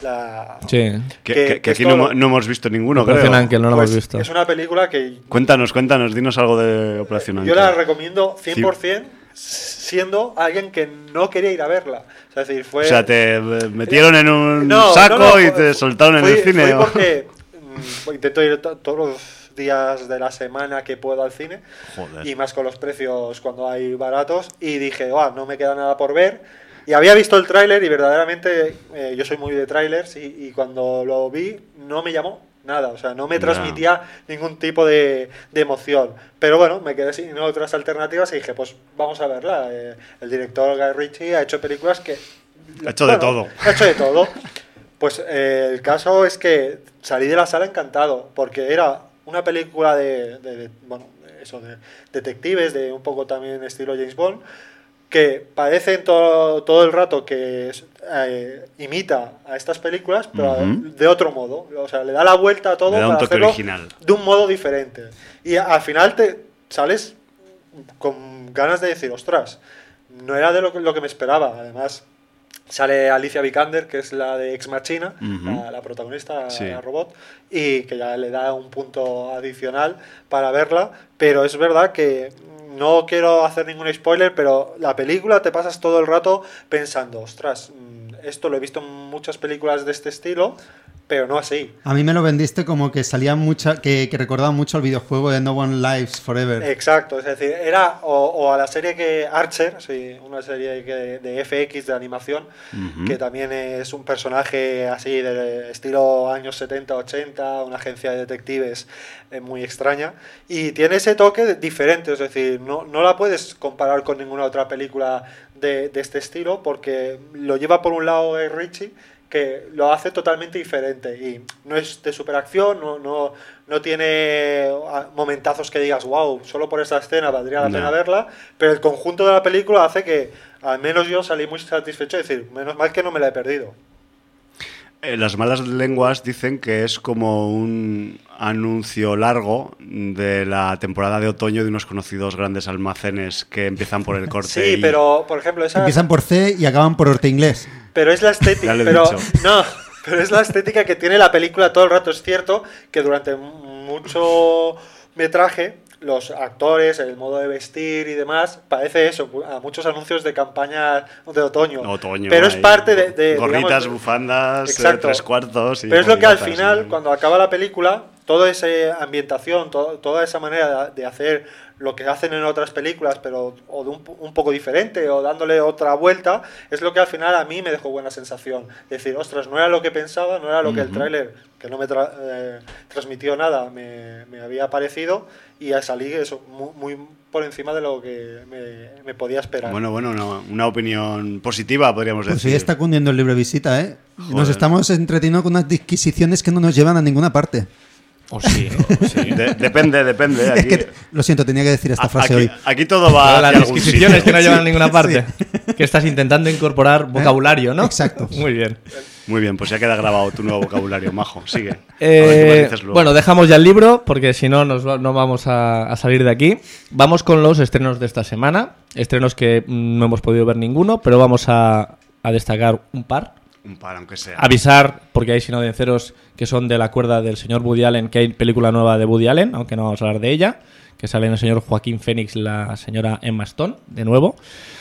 Sí. Que es aquí todo- no hemos visto ninguno, creo. Operación Ángel, no lo pues, hemos visto. es una película que Cuéntanos, dinos algo de Operación yo Ángel. la recomiendo 100% siendo alguien que no quería ir a verla. O sea, es decir, fue... O sea, te metieron en un No, saco no, y te soltaron en fui- el cine. fui ¿o? porque intento ir todos los días de la semana que puedo al cine. Joder. Y más con los precios cuando hay baratos. Y dije, no me queda nada por ver. Y había visto el tráiler y verdaderamente yo soy muy de tráilers y cuando lo vi no me llamó nada, o sea, no me transmitía ningún tipo de emoción. Pero bueno, me quedé sin otras alternativas y dije, pues vamos a verla. El director Guy Ritchie ha hecho películas que... Ha hecho de todo. Ha hecho de todo. Pues el caso es que salí de la sala encantado, porque era una película de detectives, de un poco también estilo James Bond, que parece todo el rato que imita a estas películas, pero de otro modo. O sea, le da la vuelta a todo Le da un para toque hacerlo original. de un modo diferente. Y al final te sales con ganas de decir, ostras, no era de lo que me esperaba. Además, sale Alicia Vikander, que es la de Ex Machina, la protagonista, Sí. la robot, y que ya le da un punto adicional para verla. Pero es verdad que no quiero hacer ningún spoiler, pero la película te pasas todo el rato pensando, ostras, esto lo he visto en muchas películas de este estilo, pero no así. a mí me lo vendiste como que salía que recordaba mucho al videojuego de No One Lives Forever. Exacto, es decir, era o a la serie que Archer, sí, una serie de FX de animación, que también es un personaje así de estilo años 70-80, una agencia de detectives muy extraña, y tiene ese toque diferente, es decir, no la puedes comparar con ninguna otra película de este estilo, porque lo lleva por un lado Ritchie, que lo hace totalmente diferente y no es de superacción, no tiene momentazos que digas, wow, solo por esta escena valdría la No. pena verla, pero el conjunto de la película hace que al menos yo salí muy satisfecho, es decir, menos mal que no me la he perdido. Las malas lenguas dicen que es como un anuncio largo de la temporada de otoño de unos conocidos grandes almacenes que empiezan por el corte. Sí, y- pero por ejemplo esa... Empiezan por C y acaban por Orte Inglés. Pero es la estética, Ya lo he pero dicho. no, pero es la estética que tiene la película todo el rato. Es cierto que durante mucho metraje los actores, el modo de vestir y demás, parece eso, a muchos anuncios de campaña de otoño. ahí, pero es parte de gorritas, digamos, bufandas, exacto. 3/4. Pero es lo que al movidas, final, ¿no? cuando acaba la película, toda esa ambientación, toda esa manera de hacer lo que hacen en otras películas, pero o de un poco diferente, o dándole otra vuelta, es lo que al final a mí me dejó buena sensación. Decir, ostras, no era lo que pensaba, no era lo que el tráiler, que no me transmitió nada, me había parecido, y salí eso, muy por encima de lo que me podía esperar. Bueno, una opinión positiva, podríamos Pues decir. hoy está cundiendo el libre visita, ¿eh? Joder. Nos estamos entreteniendo con unas disquisiciones que no nos llevan a ninguna parte. O sí, Depende. Es Aquí, que, lo siento, tenía que decir esta frase hoy. aquí todo va las hacia algún disquisiciones sitio. que no llevan a ninguna parte. Que estás intentando incorporar vocabulario, ¿no? Exacto. Muy bien. Muy bien, pues ya queda grabado tu nuevo vocabulario, Majo. Sigue. A ver qué me dices luego. Bueno, dejamos ya el libro porque si no, no vamos a salir de aquí. Vamos con los estrenos de esta semana. Estrenos que no hemos podido ver ninguno, pero vamos a destacar un par. Un par, aunque sea. Avisar, porque hay sinodienceros que son de la cuerda del señor Woody Allen, que hay película nueva de Woody Allen, aunque no vamos a hablar de ella, que sale el señor Joaquín Phoenix, la señora Emma Stone, de nuevo.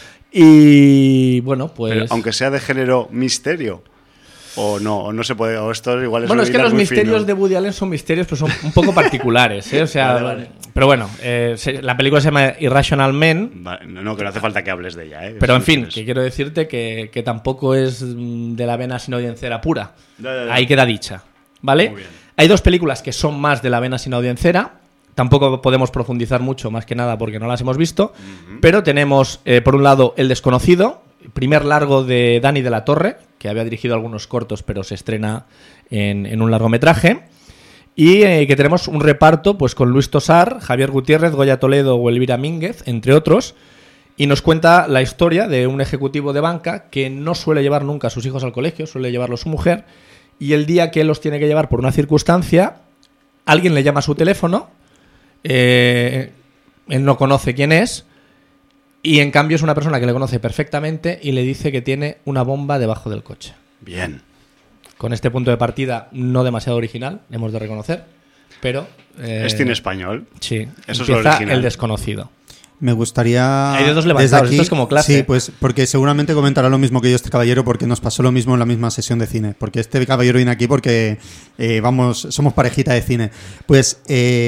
Y bueno, pues... Pero, aunque sea de género misterio. O no se puede, o esto igual es... Bueno, es que los muy misterios fino. de Woody Allen son misterios, pero son un poco particulares, ¿eh? O sea, Vale. pero bueno, la película se llama Irrational Men, No, que no hace falta que hables de ella, ¿eh? pero en Eso fin, es- que quiero decirte que tampoco es de la vena sinodiencera pura. Ya. Ahí queda dicha, ¿vale? Muy bien. Hay dos películas que son más de la vena sinodiencera. Tampoco podemos profundizar mucho, más que nada porque no las hemos visto. Pero tenemos, por un lado, El Desconocido, primer largo de Dani de la Torre, que había dirigido algunos cortos, pero se estrena en un largometraje. Y que tenemos un reparto pues con Luis Tosar, Javier Gutiérrez, Goya Toledo o Elvira Mínguez, entre otros. Y nos cuenta la historia de un ejecutivo de banca que no suele llevar nunca a sus hijos al colegio, suele llevarlo su mujer. Y el día que él los tiene que llevar por una circunstancia, alguien le llama a su teléfono. Él no conoce quién es. Y en cambio es una persona que le conoce perfectamente y le dice que tiene una bomba debajo del coche. Bien. Con este punto de partida no demasiado original, hemos de reconocer, pero... ¿Es cine español? Sí, Eso es empieza lo original. El Desconocido. Me gustaría... Hay dedos levantados, desde aquí- esto es como clase. Sí, pues porque seguramente comentará lo mismo que yo este caballero porque nos pasó lo mismo en la misma sesión de cine. Porque este caballero viene aquí porque, somos parejita de cine. Pues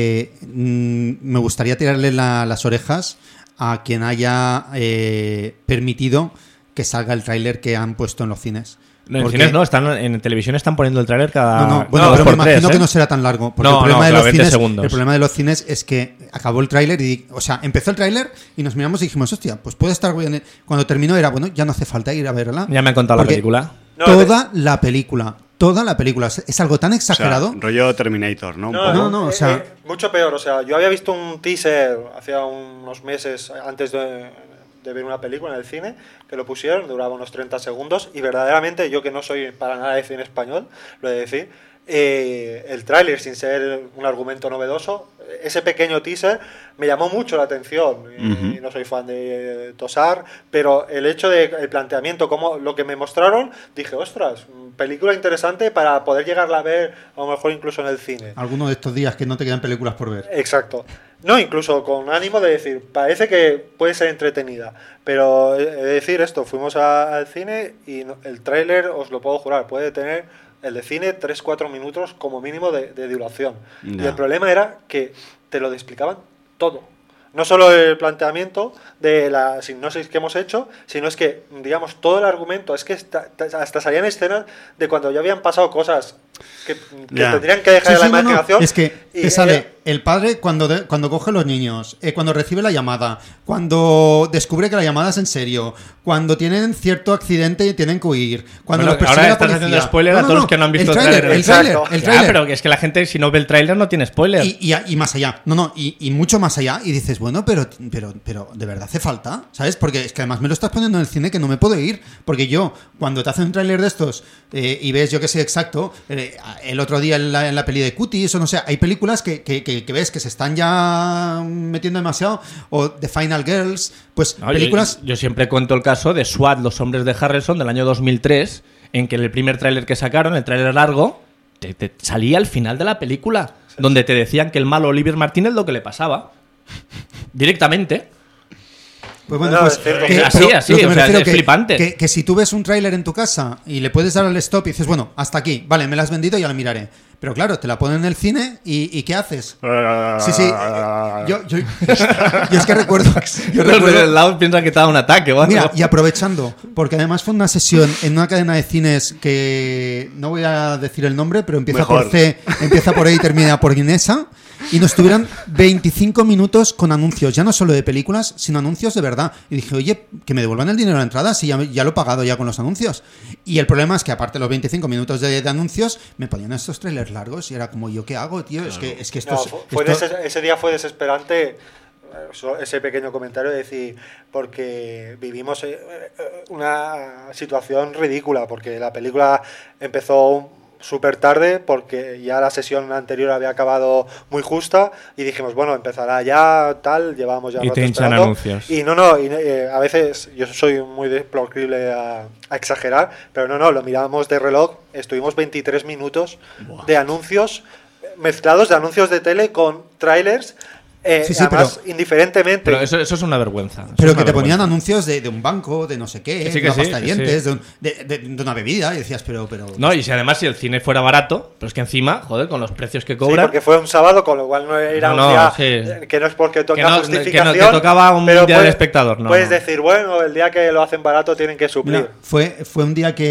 me gustaría tirarle las orejas a quien haya permitido que salga el tráiler que han puesto en los cines. No, en Porque- cines no, en televisión están poniendo el tráiler cada... No, bueno, dos pero me por tres, imagino ¿eh? que no será tan largo. Porque No, el problema, no, de claro, los 20 cines, segundos. el problema de los cines es que acabó el tráiler y, o sea, empezó el tráiler y nos miramos y dijimos, hostia, pues puede estar bien. Cuando terminó era, bueno, ya no hace falta ir a verla. Ya me han contado la Porque película. No, Toda la película es algo tan O exagerado. sea, rollo Terminator, ¿no? Un No, poco. no, o sea- mucho peor. O sea, yo había visto un teaser hace unos meses antes de ver una película en el cine, que lo pusieron, duraba unos 30 segundos, y verdaderamente, yo que no soy para nada de cine español, lo he de decir, el tráiler, sin ser un argumento novedoso, ese pequeño teaser me llamó mucho la atención. Y no soy fan de Tosar, pero el hecho del planteamiento, como lo que me mostraron, dije, ostras, película interesante para poder llegarla a ver, a lo mejor incluso en el cine. Alguno de estos días que no te quedan películas por ver. Exacto. No, incluso con ánimo de decir, parece que puede ser entretenida, pero he de decir esto, fuimos al cine y el tráiler, os lo puedo jurar, puede tener el de cine 3-4 minutos como mínimo de duración. Ya. Y el problema era que te lo explicaban todo. No solo el planteamiento de la sinopsis que hemos hecho, sino es que, digamos, todo el argumento, es que hasta salían escenas de cuando ya habían pasado cosas que Ya. tendrían que dejar Sí, la sí, no, no. imaginación. Es que y te sale el padre cuando coge los niños, cuando recibe la llamada, cuando descubre que la llamada es en serio, cuando tienen cierto accidente y tienen que huir, cuando Bueno, los persigue ahora la estás policía. haciendo spoiler a todos los que no han visto el el tráiler. tráiler. El tráiler, Exacto. el Ya, tráiler. pero que es que la gente, si no ve el tráiler, no tiene spoiler. Y más allá, y mucho más allá, y dices, bueno, pero ¿de verdad hace falta? ¿Sabes? Porque es que además me lo estás poniendo en el cine que no me puedo ir, porque yo, cuando te hacen un tráiler de estos y ves, yo que sé, exacto, el otro día en la peli de Cuties, o no sé, hay películas que ves que se están ya metiendo demasiado, o The Final Girls, pues No, películas... yo siempre cuento el caso de SWAT, Los Hombres de Harrelson, del año 2003, en que el primer tráiler que sacaron, el tráiler largo, te salía al final de la película, donde te decían que el malo Oliver Martínez lo que le pasaba. Directamente. Pues bueno, No, pues es cierto. que- Así, pero así, lo que o me sea, refiero es flipante. que si tú ves un tráiler en tu casa y le puedes dar al stop y dices, bueno, hasta aquí, vale, me la has vendido, ya la miraré. Pero claro, te la ponen en el cine y ¿qué haces? Sí, sí. Yo es que recuerdo. Yo Los recuerdo del lado piensan que te da un ataque. ¿vale? mira, y aprovechando, porque además fue una sesión en una cadena de cines que no voy a decir el nombre, pero empieza Mejor. por C, empieza por E y termina por Guinesa. Y nos tuvieron 25 minutos con anuncios, ya no solo de películas, sino anuncios de verdad. Y dije, oye, que me devuelvan el dinero a la entrada, si ya lo he pagado ya con los anuncios. Y el problema es que aparte de los 25 minutos de anuncios, me ponían estos trailers largos y era como, ¿yo qué hago, tío? Es que esto No, es... fue esto- ese día fue desesperante. ese pequeño comentario de decir, porque vivimos una situación ridícula, porque la película empezó súper tarde, porque ya la sesión anterior había acabado muy justa, y dijimos, bueno, empezará ya, tal, llevamos ya un y rato te hinchan esperando. anuncios. Y a veces yo soy muy proclive a exagerar, pero no, lo miramos de reloj, estuvimos 23 minutos de anuncios, mezclados de anuncios de tele con trailers. Sí, además, indiferentemente. Pero eso es una vergüenza. Eso Pero es que una te ponían vergüenza. anuncios de un banco, de no sé qué, Que sí, de una que pasta sí, de que dientes, sí. de una bebida, y decías, pero... No, y si además si el cine fuera barato, pero es que encima, joder, con los precios que Sí, cobran... porque fue un sábado, con lo cual no era No, un día sí. que no es porque toca Que no- justificación. que no- que tocaba un pero día del espectador, no, puedes no. decir, bueno, el día que lo hacen barato tienen que suplir. Mira, fue un día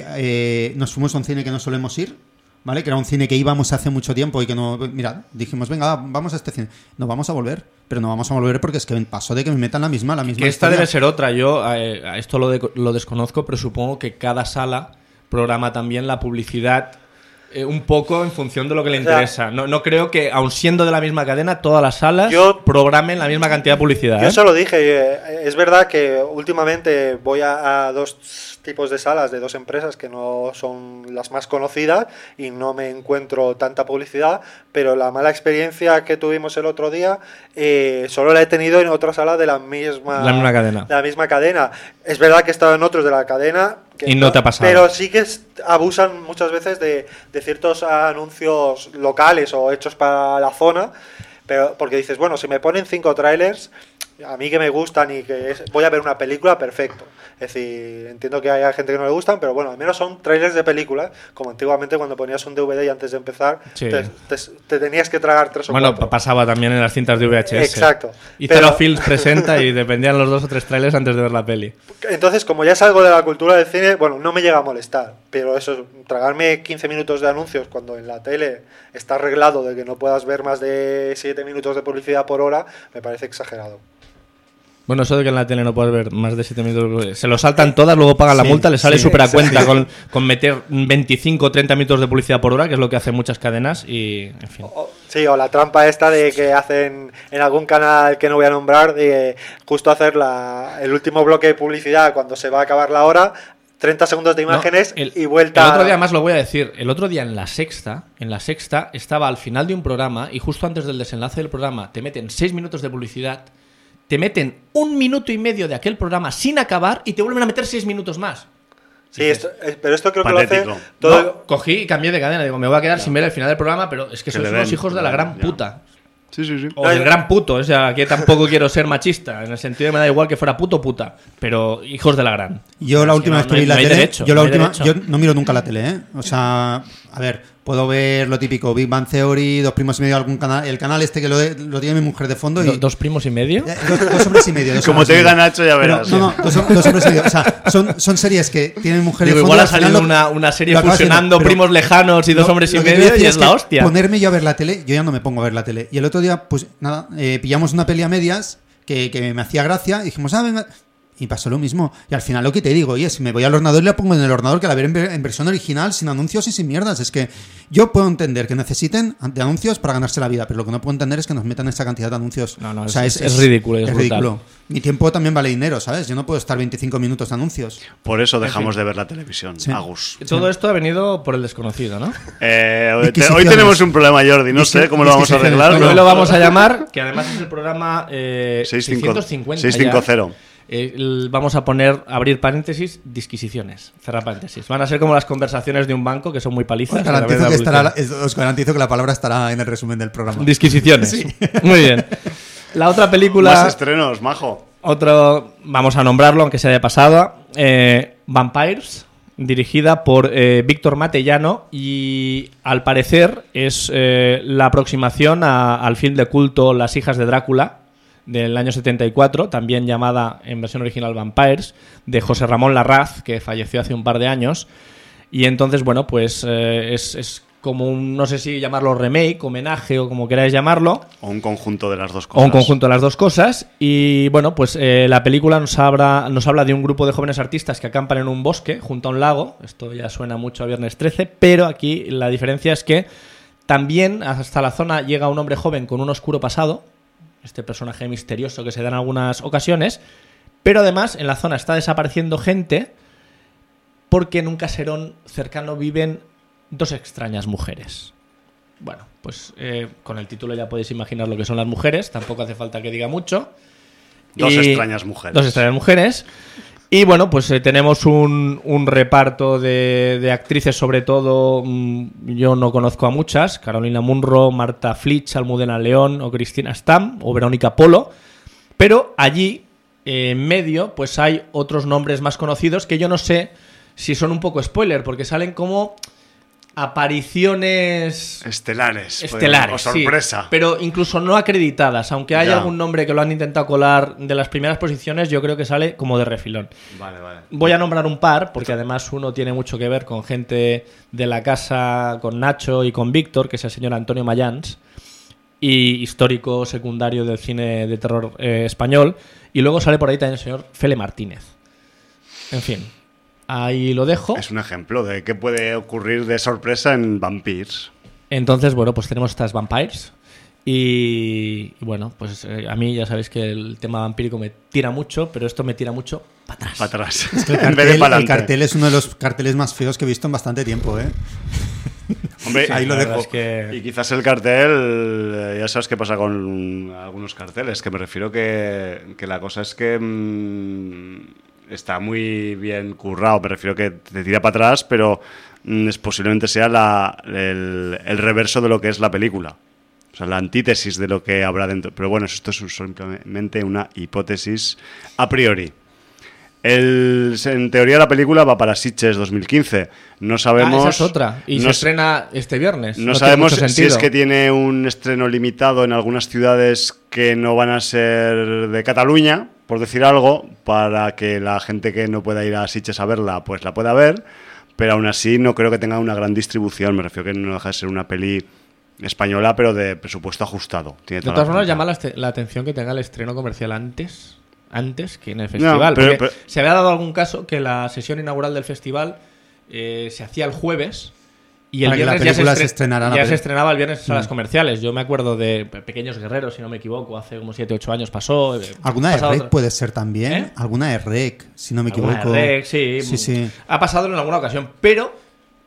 que nos fuimos a un cine que no solemos ir, ¿vale? Que era un cine que íbamos hace mucho tiempo y que no... Mirad, dijimos, venga, vamos a este cine. No vamos a volver, pero no vamos a volver porque es que pasó de que me metan la misma Que esta historia. debe ser otra. Yo a esto lo desconozco, pero supongo que cada sala programa también la publicidad un poco en función de lo que le O sea, interesa. No creo que, aun siendo de la misma cadena, todas las salas Yo- programen la misma cantidad de publicidad. Yo ¿eh? eso lo dije, es verdad que últimamente voy a dos tipos de salas de dos empresas que no son las más conocidas y no me encuentro tanta publicidad, pero la mala experiencia que tuvimos el otro día solo la he tenido en otra sala de la misma cadena. de la misma cadena. Es verdad que he estado en otros de la cadena que Y no te ha pasado. pero sí que abusan muchas veces de ciertos anuncios locales o hechos para la zona. Pero porque dices, bueno, si me ponen 5 trailers, a mí que me gustan y voy a ver una película, perfecto. Es decir, entiendo que haya gente que no le gustan, pero bueno, al menos son trailers de películas, como antiguamente cuando ponías un DVD y antes de empezar Sí. te tenías que tragar 3 o Bueno, 4. pasaba también en las cintas de VHS. Exacto. Y Pero- Zero Films presenta y dependían los 2 o 3 trailers antes de ver la peli. Entonces, como ya es algo de la cultura del cine, bueno, no me llega a molestar, pero eso, tragarme 15 minutos de anuncios cuando en la tele está arreglado de que no puedas ver más de 7 minutos de publicidad por hora, me parece exagerado. Bueno, eso de que en la tele no puedes ver más de 7 minutos. Se lo saltan todas, luego pagan la Sí, multa, les sale sí, súper a exacto. cuenta con meter 25 o 30 minutos de publicidad por hora, que es lo que hacen muchas cadenas, y en fin. Sí, o la trampa esta de que hacen en algún canal que no voy a nombrar, de justo hacer el último bloque de publicidad cuando se va a acabar la hora, 30 segundos de imágenes No, y vuelta. El otro día, más lo voy a decir, el otro día en la sexta estaba al final de un programa y justo antes del desenlace del programa te meten 6 minutos de publicidad, te meten 1 minuto y medio de aquel programa sin acabar y te vuelven a meter 6 minutos más. Sí, pero esto creo que Patético. lo hace todo. No, cogí y cambié de cadena. Digo, me voy a quedar sin ver el final del programa, pero es que Que sois le unos den, hijos de la gran ya. puta. Sí, sí, sí. O del gran puto. O sea, que tampoco quiero ser machista. En el sentido de que me da igual que fuera puto o puta. Pero hijos de la gran. Yo la Es última que vez que vi la no hay tele, derecho, yo la no hay última, derecho. yo no miro nunca la tele, ¿eh? O sea, a ver, puedo ver lo típico, Big Bang Theory, Dos primos y medio, algún canal, el canal este que lo tiene mi mujer de fondo y ¿Dos primos y medio? dos hombres y medio. dos Como hombres te y oiga medio. Nacho, ya Pero, verás. no, dos hombres y medio. O sea, son series que tienen mujer Digo, de fondo. igual y ha al final salido lo- una serie lo acabas viendo, fusionando pero- primos lejanos y dos hombres y lo que te medio decía y es la que hostia. Ponerme yo a ver la tele, yo ya no me pongo a ver la tele. Y el otro día, pues nada, pillamos una peli a medias que me hacía gracia y dijimos, venga. Y pasó lo mismo. Y al final lo que te digo, oye, si me voy al ordenador y la pongo en el ordenador, que la veré en versión original, sin anuncios y sin mierdas. Es que yo puedo entender que necesiten de anuncios para ganarse la vida, pero lo que no puedo entender es que nos metan esa cantidad de anuncios. No, O sea, es ridículo, es brutal. ridículo. Mi tiempo también vale dinero, ¿sabes? Yo no puedo estar 25 minutos de anuncios. Por eso dejamos de ver la televisión, Sí. Agus. Todo esto ha venido por el desconocido, ¿no? Hoy Disquisiciones. tenemos un problema, Jordi. No sé cómo lo vamos a Disquisiciones. arreglar. Bueno, hoy pero- lo vamos a llamar, que además es el programa 650. 650. Vamos a abrir paréntesis, disquisiciones, cerrar paréntesis. Van a ser como las conversaciones de un banco, que son muy palizas. Os a través de garantizo, la que os garantizo que la palabra estará en el resumen del programa. disquisiciones. Muy bien. La otra película... Más estrenos, majo. Vamos a nombrarlo, aunque sea de pasada. Vampires, dirigida por Víctor Matellano, y al parecer es la aproximación al film de culto Las hijas de Drácula, del año 74, también llamada en versión original Vampires, de José Ramón Larraz, que falleció hace un par de años. Y entonces, bueno, pues es como un, no sé si llamarlo remake, homenaje o como queráis llamarlo, O un conjunto de las dos o cosas. un conjunto de las dos cosas. Y bueno, pues la película nos habla de un grupo de jóvenes artistas que acampan en un bosque junto a un lago. Esto ya suena mucho a Viernes 13, pero aquí la diferencia es que también hasta la zona llega un hombre joven con un oscuro pasado. este personaje misterioso que se da en algunas ocasiones, pero además en la zona está desapareciendo gente porque en un caserón cercano viven 2 extrañas mujeres. Bueno, pues con el título ya podéis imaginar lo que son las mujeres, tampoco hace falta que diga mucho. Dos extrañas mujeres. 2 extrañas mujeres. Y bueno, pues tenemos un reparto de actrices, sobre todo, yo no conozco a muchas, Carolina Munro, Marta Flitch, Almudena León, o Cristina Stam, o Verónica Polo, pero allí, en medio, pues hay otros nombres más conocidos que yo no sé si son un poco spoiler, porque salen como apariciones estelares o sí, sorpresa, pero incluso no acreditadas, aunque haya ya. algún nombre que lo han intentado colar de las primeras posiciones, yo creo que sale como de refilón. Vale. Voy a nombrar un par, porque además uno tiene mucho que ver con gente de la casa, con Nacho y con Víctor, que es el señor Antonio Mayans, y histórico secundario del cine de terror español, y luego sale por ahí también el señor Fele Martínez. En fin, ahí lo dejo. Es un ejemplo de qué puede ocurrir de sorpresa en Vampires. Entonces, bueno, pues tenemos estas Vampires. Y bueno, pues a mí ya sabéis que el tema vampírico me tira mucho, pero esto me tira mucho para atrás. Es que el En vez de cartel, pa'lante. el cartel es uno de los carteles más feos que he visto en bastante tiempo, ¿eh? Hombre, Ahí lo la verdad dejo. es que... Y quizás el cartel, ya sabes qué pasa con algunos carteles, que me refiero que la cosa es que está muy bien currado, me refiero que te tira para atrás, pero posiblemente sea el reverso de lo que es la película. O sea, la antítesis de lo que habrá dentro. Pero bueno, esto es simplemente una hipótesis a priori. En teoría la película va para Sitges 2015. No sabemos... esa es otra. Y se estrena este viernes. No tiene sabemos mucho si sentido. es que tiene un estreno limitado en algunas ciudades que no van a ser de Cataluña, por decir algo, para que la gente que no pueda ir a Sitges a verla, pues la pueda ver. Pero aún así no creo que tenga una gran distribución. Me refiero que no deja de ser una peli española, pero de presupuesto ajustado. Tiene De toda todas la formas, pinta. llama la atención que tenga el estreno comercial antes que en el festival. pero- Porque pero- se había dado algún caso que la sesión inaugural del festival se hacía el jueves y el Para que la viernes película se estrenara la ya peli- se estrenaba el viernes en salas comerciales. Yo me acuerdo de Pequeños Guerreros, si no me equivoco, hace como 7 o 8 años pasó. ¿Alguna de pasado REC otro- puede ser también? ¿Eh? ¿Alguna de REC, si no me Alguna equivoco? de Rec, sí. Sí. Ha pasado en alguna ocasión, pero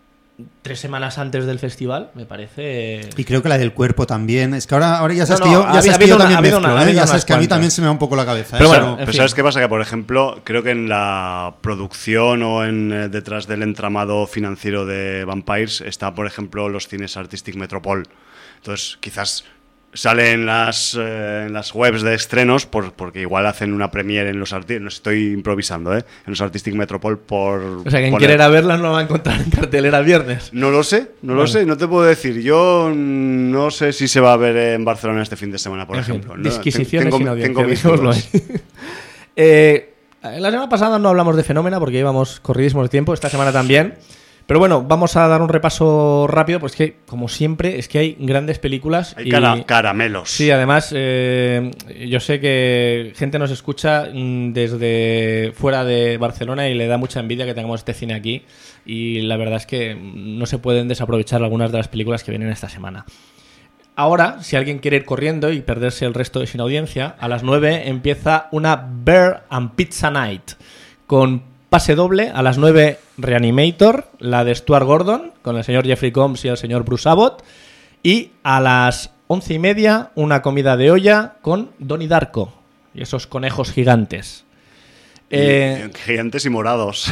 3 semanas antes del festival, me parece... Y creo que la del cuerpo también. Es que ahora ya sabes No, que yo, ha ya sabes habido que yo una- también ha habido mezclo, una- ha ¿eh? habido Ya sabes unas que a mí cuantas. también se me va un poco la cabeza. Pero ¿eh? bueno, en Pero fin. ¿sabes qué pasa? Que, por ejemplo, creo que en la producción o detrás del entramado financiero de Vampires está, por ejemplo, los cines Artistic Metropol. Entonces, quizás sale en las webs de estrenos porque igual hacen una premiere en los Artistic... No estoy improvisando, ¿eh? En los Artistic Metropol por... O sea, quien poner- quiera ir a verla no la va a encontrar en cartelera viernes. No lo sé, no te puedo decir. Yo no sé si se va a ver en Barcelona este fin de semana, por En fin, ejemplo. No, disquisiciones tengo sin audiencia, mis dejémoslo dudas. ahí. La semana pasada no hablamos de Fenómena porque íbamos corridísimos de tiempo, esta semana también. Pero bueno, vamos a dar un repaso rápido, pues que, como siempre, es que hay grandes películas. Hay caramelos. Sí, además, yo sé que gente nos escucha desde fuera de Barcelona y le da mucha envidia que tengamos este cine aquí. Y la verdad es que no se pueden desaprovechar algunas de las películas que vienen esta semana. Ahora, si alguien quiere ir corriendo y perderse el resto de Sin Audiencia, a las 9 empieza una Bear and Pizza Night con pase doble. A las 9 Reanimator, la de Stuart Gordon, con el señor Jeffrey Combs y el señor Bruce Abbott. Y a las 11:30 una comida de olla con Donnie Darko y esos conejos gigantes. Gigantes y morados.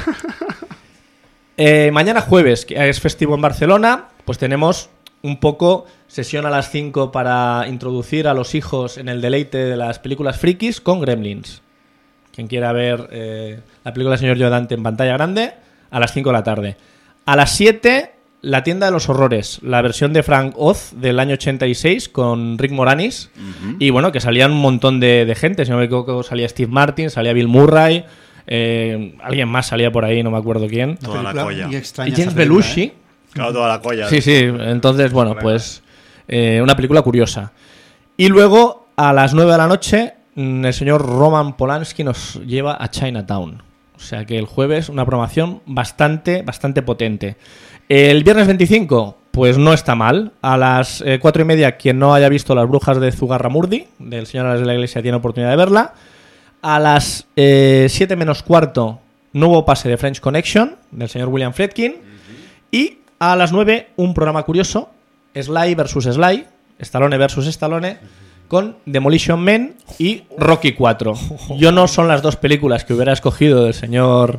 Mañana jueves, que es festivo en Barcelona, pues tenemos un poco sesión a las 5 para introducir a los hijos en el deleite de las películas frikis con Gremlins. Quien quiera ver la película del señor Joe Dante en pantalla grande, a las 5 de la tarde. A las 7, La tienda de los horrores, la versión de Frank Oz del año 86 con Rick Moranis. Y bueno, que salían un montón de gente. Si no me equivoco, salía Steve Martin, salía Bill Murray, alguien más salía por ahí, no me acuerdo quién. Toda la Película colla. muy extraña Y esa James película, Belushi. ¿eh? Claro, toda la colla. Sí, sí. Entonces, bueno, pues una película curiosa. Y luego, a las 9 de la noche, el señor Roman Polanski nos lleva a Chinatown. O sea que el jueves una programación bastante potente. El viernes 25, pues no está mal. A las 4:30, quien no haya visto Las brujas de Zugarramurdi, del Señor de la Iglesia, tiene oportunidad de verla. A las 7 menos cuarto, nuevo pase de French Connection, del señor William Friedkin. Y a las 9, un programa curioso, Sly vs. Sly, Stallone vs. Stallone, con Demolition Man y Rocky 4. Yo no son las dos películas que hubiera escogido del señor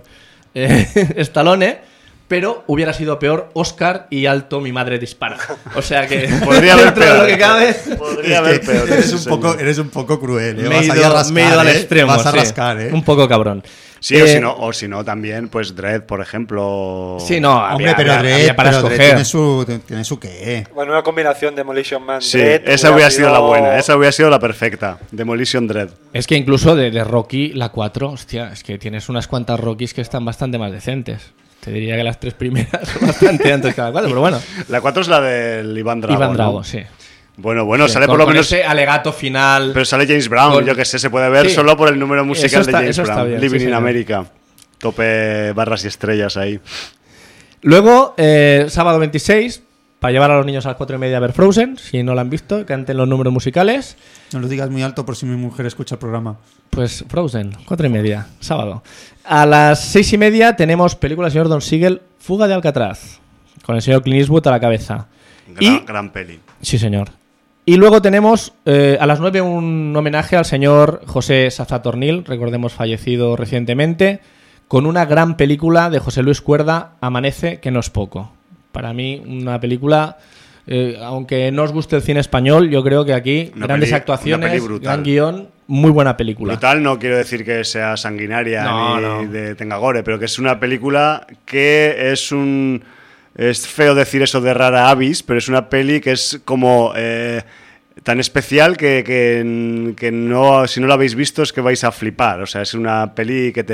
Stallone, pero hubiera sido peor Oscar y Alto mi madre dispara. O sea que Podría haber dentro de peor. lo que cabe, Podría haber peor. Eres un poco cruel, ¿eh? me he Vas ahí a rascar, ido al ¿eh? extremo. Vas a sí. rascar, ¿eh? Un poco cabrón. Sí, o si no, también, pues Dredd, por ejemplo. Sí, no, Hombre, pero había Dredd para pero Dredd escoger. tiene su qué. Bueno, una combinación Demolition Man. Sí, Dredd esa hubiera sido la buena, esa hubiera sido la perfecta. Demolition Dredd. Es que incluso de Rocky, la 4, hostia, es que tienes unas cuantas Rockys que están bastante más decentes. Te diría que las 3 primeras son bastante antes que la 4, pero bueno. La 4 es la del Iván Drago. Iván Drago, ¿no? sí. Bueno, Sí, sale por con lo menos. ese alegato final. Pero sale James Brown, Con- yo que sé, se puede ver Sí. solo por el número musical Eso está- de James eso está Brown. bien, Living sí, in señor. America. Tope barras y estrellas ahí. Luego, sábado 26, para llevar a los niños a las 4:30 a ver Frozen, si no la han visto, canten los números musicales. No lo digas muy alto por si mi mujer escucha el programa. Pues Frozen, 4:30, sábado. A las 6:30 tenemos película del señor Don Siegel, Fuga de Alcatraz, con el señor Clint Eastwood a la cabeza. Gran peli. Sí, señor. Y luego tenemos a las 9 un homenaje al señor José Sazatornil, recordemos fallecido recientemente, con una gran película de José Luis Cuerda, Amanece, que no es poco. Para mí, una película, aunque no os guste el cine español, yo creo que aquí Una grandes peli- una actuaciones, peli brutal. gran guión, muy buena película. Brutal no quiero decir que sea sanguinaria No, ni no. tenga gore, pero que es una película que es un... Es feo decir eso de rara avis, pero es una peli que es como tan especial que no, si no la habéis visto es que vais a flipar. O sea, es una peli que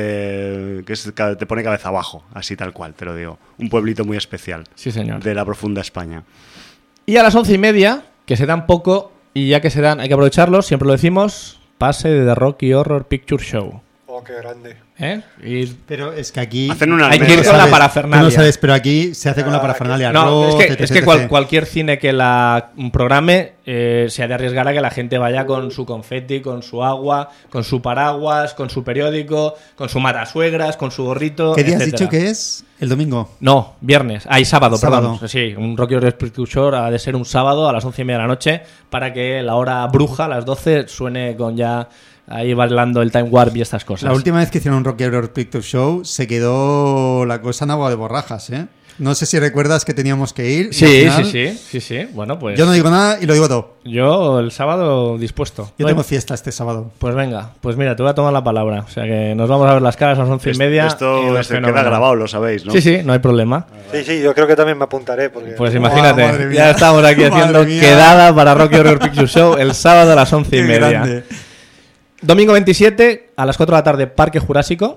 te pone cabeza abajo, así tal cual, te lo digo. Un pueblito muy especial Sí, señor. de la profunda España. Y a las 11:30, que se dan poco, y ya que se dan, hay que aprovecharlos, siempre lo decimos, pase de The Rocky Horror Picture Show. Oh, qué grande. Y Pero es que aquí... Hacen una Hay que almeja. ir con la parafernalia. Tú no sabes, pero aquí se hace con la parafernalia. no, arroz, es que etc. cualquier cine que la programe se ha de arriesgar a que la gente vaya con su confeti, con su agua, con su paraguas, con su periódico, con su matasuegras, con su gorrito. ¿Qué día has etcétera. dicho que es? ¿El domingo? No, viernes. Sábado, Sábado. perdón. Sí, un Rocky Horror Picture Show ha de ser un sábado a las 11:30 de la noche para que la hora bruja, a las 12, suene con ya ahí bailando el Time Warp y estas cosas. La última vez que hicieron un Rocky Horror Picture Show se quedó la cosa en agua de borrajas, ¿eh? No sé si recuerdas que teníamos que ir. y Sí, al sí, final sí. Bueno, pues Yo no digo nada y lo digo todo. yo el sábado dispuesto. Yo Bueno, tengo fiesta este sábado. Pues venga, pues mira, te voy a tomar la palabra. O sea que nos vamos a ver las caras a las 11:30. y Esto nos se queda fenomenal. grabado, lo sabéis, ¿no? Sí, sí, no hay problema. Sí, yo creo que también me apuntaré. Porque... Pues imagínate, madre mía. ya estamos aquí Madre haciendo mía. quedada para Rocky Horror Picture Show el sábado a las 11:30. Qué grande. Domingo 27, a las 4 de la tarde, Parque Jurásico.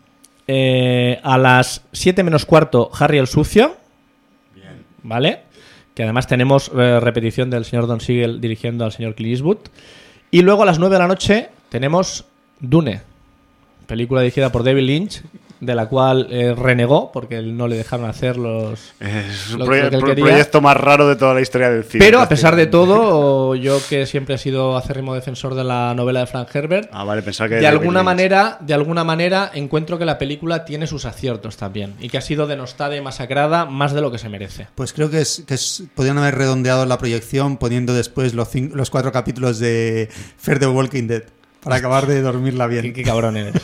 A las 7 menos cuarto, Harry el Sucio. ¿Vale? Que además tenemos repetición del señor Don Siegel dirigiendo al señor Clint Eastwood. Y luego a las 9 de la noche tenemos Dune, película dirigida por David Lynch, de la cual renegó porque no le dejaron hacer los... Es un Lo que él quería. proyecto más raro de toda la historia del cine. Pero a pesar de todo, yo que siempre he sido acérrimo defensor de la novela de Frank Herbert, Ah, vale, pensaba que de David alguna Lynch. manera encuentro que la película tiene sus aciertos también y que ha sido denostada y masacrada más de lo que se merece. Pues creo que podrían haber redondeado la proyección poniendo después los 4 capítulos de Fear the Walking Dead para acabar de dormirla bien. Qué cabrón eres.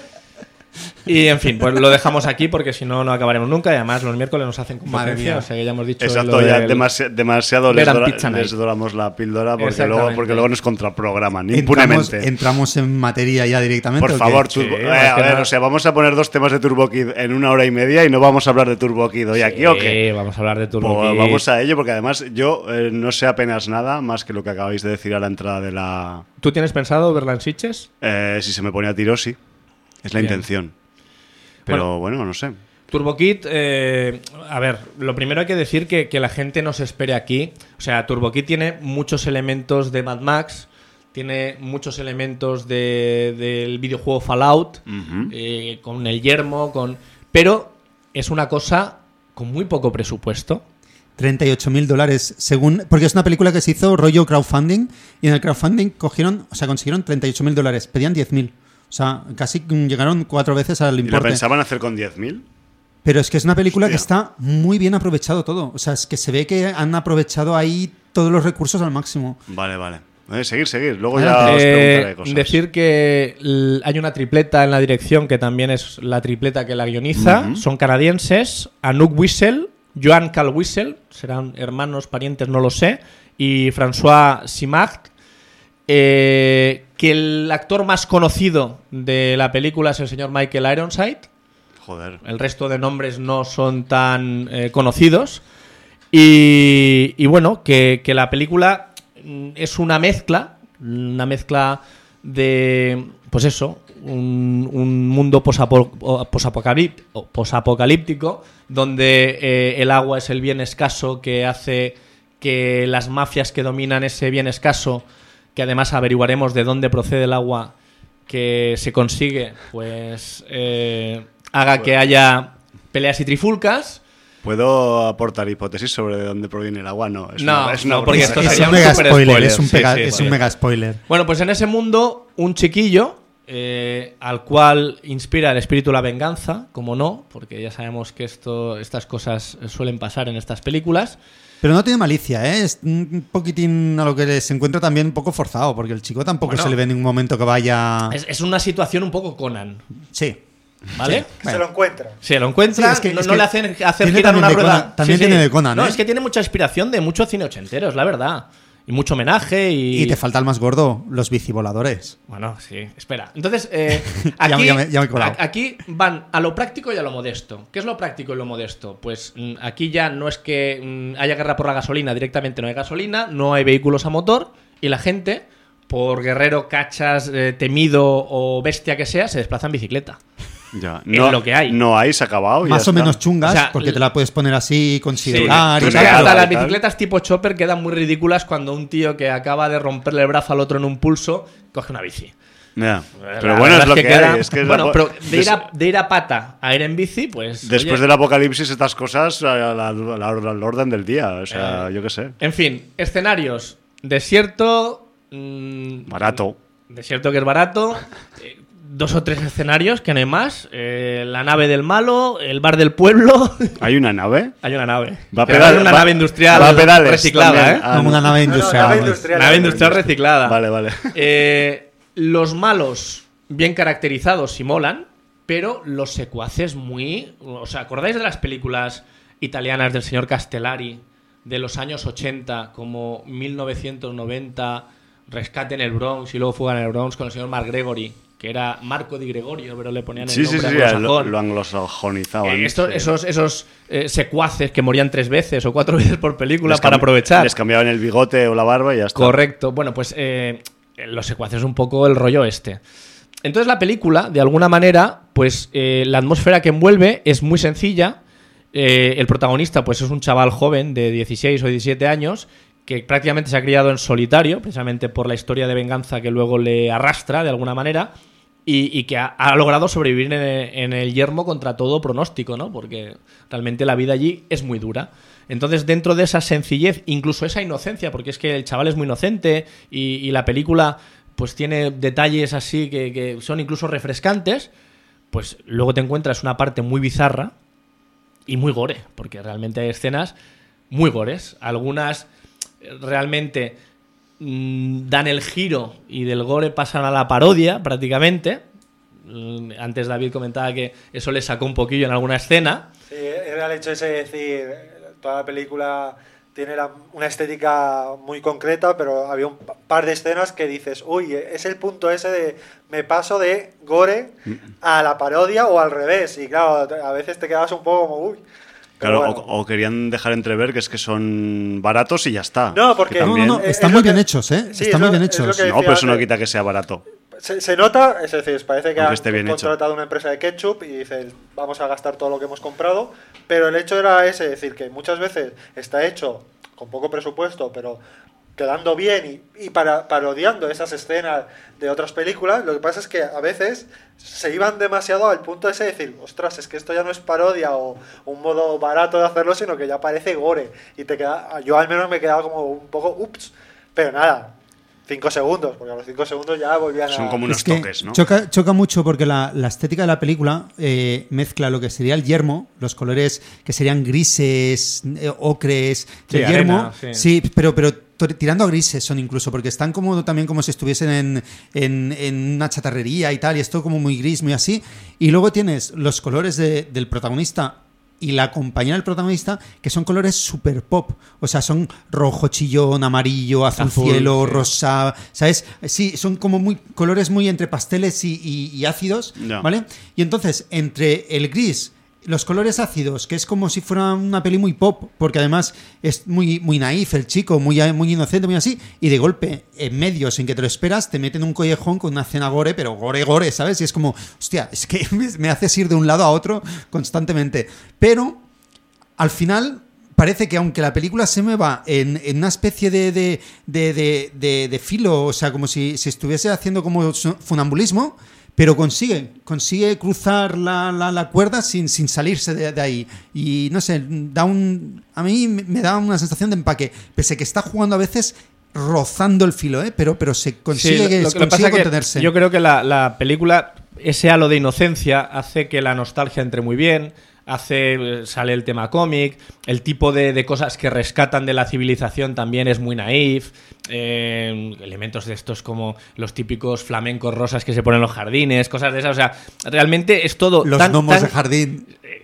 Y en fin, pues lo dejamos aquí porque si no, no acabaremos nunca. Y además los miércoles nos hacen Madre competencia. mía. O sea que ya hemos dicho. Exacto, lo ya del- demasiado les, Ver and Pizza Night. les doramos la píldora Exactamente. porque luego nos contraprograman Entramos, impunemente. entramos en materia ya directamente. Por ¿o qué? favor, Sí, Turbo- más a que ver, nada. o sea, vamos a poner 2 temas de Turbo Kid en 1 hora y media y no vamos a hablar de Turbo Kid hoy aquí, ¿o qué? Sí, vamos a hablar de Turbo Pues Kid. vamos a ello, porque además yo no sé apenas nada más que lo que acabáis de decir a la entrada de la... ¿Tú tienes pensado verla en Sitges? Si se me pone a tiro, sí. Es la Bien. intención. Pero bueno, no sé. Turbo Kid, a ver, lo primero hay que decir que la gente no se espere aquí. O sea, Turbo Kid tiene muchos elementos de Mad Max, tiene muchos elementos del videojuego Fallout, Ujú. con el yermo, pero es una cosa con muy poco presupuesto. $38.000 según, porque es una película que se hizo rollo crowdfunding, y en el crowdfunding consiguieron $38.000, pedían 10.000. O sea, casi llegaron 4 veces al ¿Y lo importe. pensaban hacer con 10.000? Pero es que es una película Hostia. que está muy bien aprovechado todo. O sea, es que se ve que han aprovechado ahí todos los recursos al máximo. Vale. Seguir. Luego Adelante. ya os preguntaré cosas. Decir que hay una tripleta en la dirección que también es la tripleta que la guioniza. Ujú. Son canadienses. Anouk Wissel, Joan Calwissel, serán hermanos, parientes, no lo sé. Y François Simard. Que el actor más conocido de la película es el señor Michael Ironside. Joder. El resto de nombres no son tan conocidos. Y bueno, que la película es una mezcla de, pues eso, un mundo posapocalíptico donde el agua es el bien escaso que hace que las mafias que dominan ese bien escaso, que además averiguaremos de dónde procede el agua que se consigue, pues haga que haya peleas y trifulcas. ¿Puedo aportar hipótesis sobre de dónde proviene el agua? No, No, una porque broma. esto Es sería un un mega super spoiler, spoiler. es un, Sí, sí, es sí. un mega spoiler. Bueno, pues en ese mundo, un chiquillo al cual inspira el espíritu de la venganza, como no, porque ya sabemos que estas cosas suelen pasar en estas películas. Pero no tiene malicia, ¿eh? Es un poquitín a lo que se encuentra también un poco forzado, porque el chico tampoco Bueno. se le ve en ningún momento que vaya... Es una situación un poco Conan, Sí. ¿vale? Se lo encuentra. Se lo encuentra, Sí, es que- no es le que hacen hacer tiene girar también una de rueda. Conan, también tiene de Conan, No, ¿eh? es que tiene mucha inspiración de mucho cine ochentero, es la verdad. Y mucho homenaje y... Y te falta el más gordo, los bicivoladores. Bueno, sí, espera. Entonces, Ya aquí, me he colado. aquí van a lo práctico y a lo modesto. ¿Qué es lo práctico y lo modesto? Pues aquí ya no es que haya guerra por la gasolina, directamente no hay gasolina, no hay vehículos a motor y la gente, por guerrero, cachas, temido o bestia que sea, se desplaza en bicicleta. Ya. Es lo que hay. No hay, se ha acabado. Más ya o está. menos chungas, O sea, porque te la puedes poner así, considerar Sí, y tú hasta real, tal. las tal. bicicletas tipo chopper quedan muy ridículas cuando un tío que acaba de romperle el brazo al otro en un pulso coge una bici. Ya. La Pero bueno, verdad es lo que queda- hay. Es que es bueno, la- pero de ir a pata a ir en bici, pues... Después oye, del apocalipsis, estas cosas al orden del día. O sea, yo qué sé. En fin, escenarios. Desierto... Barato. Desierto que es barato. 2 o 3 escenarios, que no hay más. La nave del malo, el bar del pueblo. ¿Hay una nave? Hay una nave. Va a Pero pedal- es una va- nave industrial va a pedales reciclada, también. ¿eh? Ah, Como una nave industrial. nave vamos. industrial. Nave industrial reciclada. Vale. Los malos bien caracterizados y molan, pero los secuaces muy... ¿Os acordáis de las películas italianas del señor Castellari de los años 80, como 1990, Rescate en el Bronx y luego Fuga en el Bronx con el señor Mark Gregory, que era Marco di Gregorio, pero le ponían el Sí, nombre lo anglosajón? anglosajonizaban. Esos secuaces que morían 3 veces o 4 veces por película Les para cam- aprovechar. Les cambiaban el bigote o la barba y ya está. Correcto. Bueno, pues los secuaces un poco el rollo este. Entonces la película, de alguna manera, pues la atmósfera que envuelve es muy sencilla. El protagonista, pues es un chaval joven de 16 o 17 años que prácticamente se ha criado en solitario, precisamente por la historia de venganza que luego le arrastra de alguna manera y que ha logrado sobrevivir en el yermo contra todo pronóstico, ¿no? Porque realmente la vida allí es muy dura. Entonces, dentro de esa sencillez, incluso esa inocencia, porque es que el chaval es muy inocente y la película pues tiene detalles así que son incluso refrescantes, pues luego te encuentras una parte muy bizarra y muy gore, porque realmente hay escenas muy gores. Algunas realmente dan el giro y del gore pasan a la parodia prácticamente. Antes David comentaba que eso le sacó un poquillo en alguna escena. Sí, era el hecho ese de decir, toda la película tiene una estética muy concreta, pero había un par de escenas que dices, uy, es el punto ese de me paso de gore a la parodia o al revés. Y claro, a veces te quedas un poco como, uy. Claro, Pero bueno. o querían dejar entrever que es que son baratos y ya está. No, porque- Que No, también- no, no, Es están lo muy que- bien hechos, ¿eh? Sí, Están es muy bien lo- es lo hechos. que- No, pero eso no decía- quita que sea barato. Se nota, es decir, parece que Aunque han esté bien hecho. contratado una empresa de ketchup y dicen, vamos a gastar todo lo que hemos comprado, pero el hecho era ese, es decir, que muchas veces está hecho con poco presupuesto, pero quedando bien y parodiando esas escenas de otras películas. Lo que pasa es que a veces se iban demasiado al punto ese de decir, ostras, es que esto ya no es parodia o un modo barato de hacerlo, sino que ya parece gore. Y yo al menos me quedaba como un poco, ups, pero nada, 5 segundos, porque a los 5 segundos ya volvían Son como unos toques, ¿no? Choca mucho porque la estética de la película mezcla lo que sería el yermo, los colores que serían grises, ocres, del yermo. Arena, sí, pero tirando a grises son incluso, porque están como también como si estuviesen en una chatarrería y tal, y esto como muy gris, muy así. Y luego tienes los colores del protagonista y la compañera del protagonista, que son colores super pop. O sea, son rojo chillón, amarillo, azul cielo, sí, rosa, ¿sabes? Sí, son como colores muy entre pasteles y ácidos, no, ¿vale? Y entonces, entre el gris, los colores ácidos, que es como si fuera una peli muy pop, porque además es muy naif el chico, muy inocente, muy así, y de golpe, en medio, sin que te lo esperas, te meten un collejón con una escena gore, pero gore, ¿sabes? Y es como, hostia, es que me haces ir de un lado a otro constantemente. Pero, al final, parece que aunque la película se mueva en una especie de filo, o sea, como si estuviese haciendo como funambulismo, pero consigue cruzar la cuerda sin salirse de ahí. Y no sé, a mí me da una sensación de empaque, pese que está jugando a veces rozando el filo, pero se consigue, lo que pasa contenerse. Que yo creo que la película, ese halo de inocencia, hace que la nostalgia entre muy bien. Sale el tema cómic, el tipo de cosas que rescatan de la civilización también es muy naif, elementos de estos como los típicos flamencos rosas que se ponen en los jardines, cosas de esas, o sea, realmente es todo los gnomos de jardín.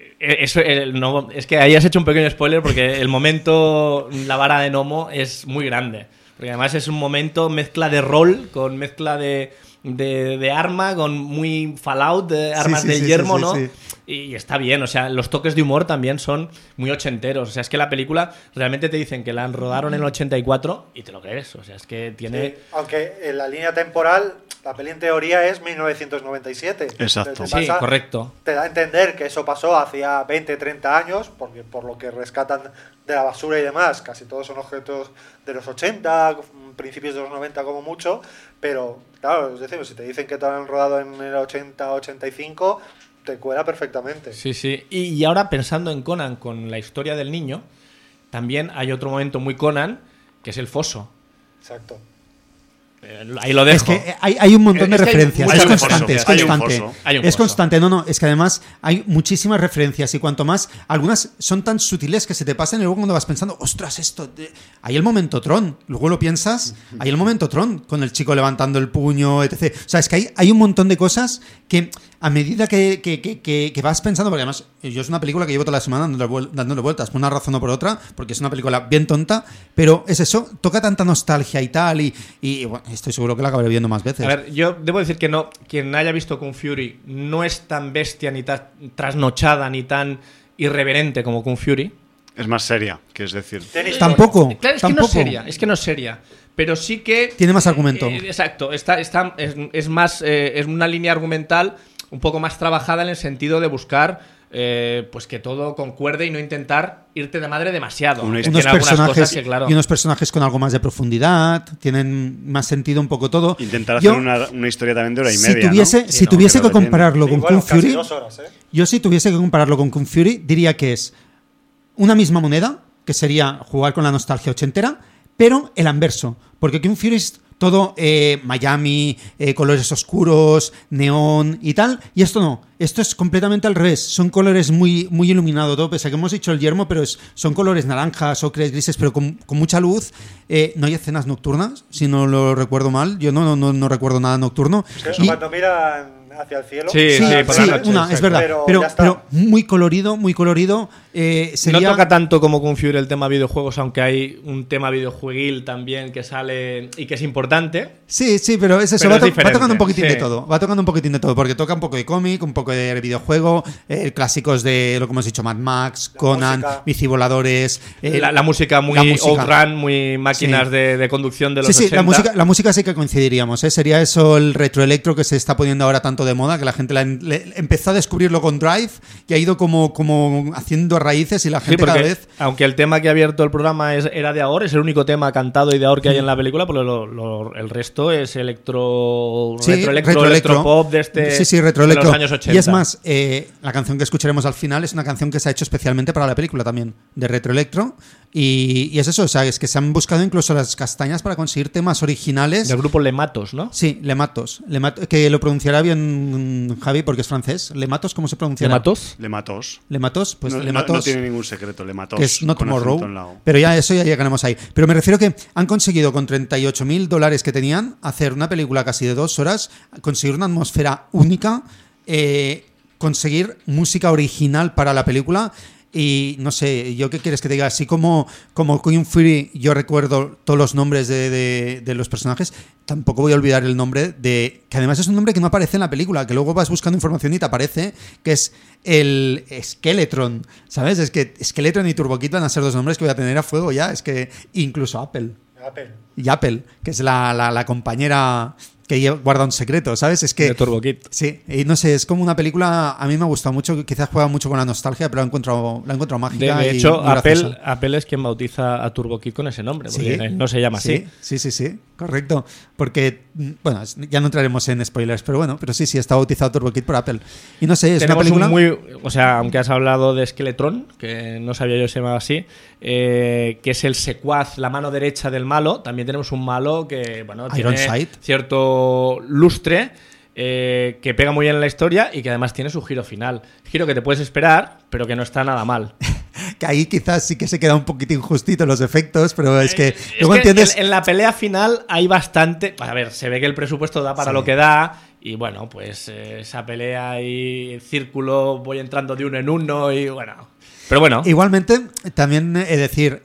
Es que ahí has hecho un pequeño spoiler porque el momento la vara de gnomo es muy grande, porque además es un momento mezcla de rol con mezcla de arma, con muy Fallout, de armas del yermo, ¿no? Sí. Y está bien, o sea, los toques de humor también son muy ochenteros. O sea, es que la película realmente te dicen que la rodaron en el 84 y te lo crees. O sea, es que tiene... Sí, aunque en la línea temporal, la peli en teoría es 1997. Exacto. Sí, correcto. Te da a entender que eso pasó hacía 20, 30 años, porque por lo que rescatan de la basura y demás, casi todos son objetos de los 80, principios de los 90 como mucho, pero claro, es decir, si te dicen que te han rodado en el 80, 85... te cuela perfectamente. Sí, sí. Y ahora pensando en Conan con la historia del niño, también hay otro momento muy Conan, que es el foso. Exacto. Ahí lo dejo. Es que hay un montón de referencias. Es constante. Es constante. No, es que además hay muchísimas referencias y cuanto más, algunas son tan sutiles que se te pasan y luego cuando vas pensando, ostras, esto... Hay el momento Tron. Luego lo piensas, hay el momento Tron con el chico levantando el puño, etc. O sea, es que hay un montón de cosas que a medida que vas pensando, porque además yo es una película que llevo toda la semana dándole vueltas por una razón o por otra, porque es una película bien tonta, pero es eso, toca tanta nostalgia y tal, y bueno, estoy seguro que la acabaré viendo más veces. A ver, yo debo decir que no, quien haya visto Kung Fury no es tan bestia, ni tan trasnochada, ni tan irreverente como Kung Fury. Es más seria, que es decir. Tampoco. Claro, es que no es seria. Pero sí que... Tiene más argumento. Exacto. Es más... es una línea argumental un poco más trabajada en el sentido de buscar... pues que todo concuerde y no intentar irte de madre demasiado. Y unos personajes con algo más de profundidad, tienen más sentido un poco todo. Intentar hacer una historia también de hora y media. Si tuviese que compararlo con Kung Fury, 2 horas, yo si tuviese que compararlo con Kung Fury, diría que es una misma moneda, que sería jugar con la nostalgia ochentera, pero el anverso. Porque Kung Fury es todo Miami, colores oscuros, neón y tal, y esto no, esto es completamente al revés, son colores muy iluminados, todo, pese a que hemos dicho el yermo, pero son colores naranjas, ocres, grises, pero con mucha luz. No hay escenas nocturnas, si no lo recuerdo mal, yo no recuerdo nada nocturno. Es que cuando miran hacia el cielo. Sí, por la noche, es verdad, pero muy colorido. No toca tanto como Kung Fury el tema videojuegos, aunque hay un tema videojueguil también que sale y que es importante. Sí, pero es eso, va tocando un poquitín de todo. Va tocando un poquitín de todo, porque toca un poco de cómic, un poco de videojuego, clásicos de lo que hemos dicho, Mad Max, Conan, bicivoladores. La música muy outrun, muy máquinas de conducción de los 80. La música sí que coincidiríamos, ¿eh? Sería eso el retroelectro que se está poniendo ahora tanto de moda, que la gente empezó a descubrirlo con Drive y ha ido como haciendo raíces y la gente cada vez... Aunque el tema que ha abierto el programa era de Ahor, es el único tema cantado y de Ahor que hay en la película, pero el resto es electropop de retroelectro. De los años 80. Y es más, la canción que escucharemos al final es una canción que se ha hecho especialmente para la película también, de retroelectro. Y es eso, o sea, es que se han buscado incluso las castañas para conseguir temas originales. Del grupo Lematos, ¿no? Sí, Lematos, que lo pronunciará bien Javi porque es francés. ¿Lematos cómo se pronunciará? ¿Lematos? Pues no, Lematos. No tiene ningún secreto, Lematos. Que es No Tomorrow. Pero ya llegaremos ahí. Pero me refiero que han conseguido con $38,000 que tenían hacer una película casi de 2 horas, conseguir una atmósfera única, conseguir música original para la película. Y no sé, ¿yo qué quieres que te diga? Así como Queen Fury, yo recuerdo todos los nombres de los personajes, tampoco voy a olvidar el nombre que además es un nombre que no aparece en la película, que luego vas buscando información y te aparece, que es el Skeletron, ¿sabes? Es que Skeletron y Turbo Kid van a ser 2 nombres que voy a tener a fuego ya, es que incluso Apple, que es la compañera que guarda un secreto, ¿sabes? Es que de Turbo Kid. Sí, y no sé, es como una película, a mí me ha gustado mucho, quizás juega mucho con la nostalgia, pero la he encontrado mágica. De hecho, y Apple es quien bautiza a Turbo Kid con ese nombre, porque él no se llama así. Sí, correcto. Porque, bueno, ya no entraremos en spoilers, pero sí, está bautizado Turbo Kid por Apple. Y no sé, es Tenemos una película... o sea, aunque has hablado de Skeletron, que no sabía yo que se llamaba así, que es el secuaz, la mano derecha del malo, también tenemos un malo que, bueno, tiene cierto lustre, que pega muy bien en la historia y que además tiene su giro final. Giro que te puedes esperar, pero que no está nada mal. Que ahí quizás sí que se queda un poquito injustito los efectos, pero es que luego entiendes... En la pelea final hay bastante... A ver, se ve que el presupuesto da para lo que da y bueno, pues esa pelea y círculo, voy entrando de uno en uno y bueno... Pero bueno. Igualmente, también he de decir,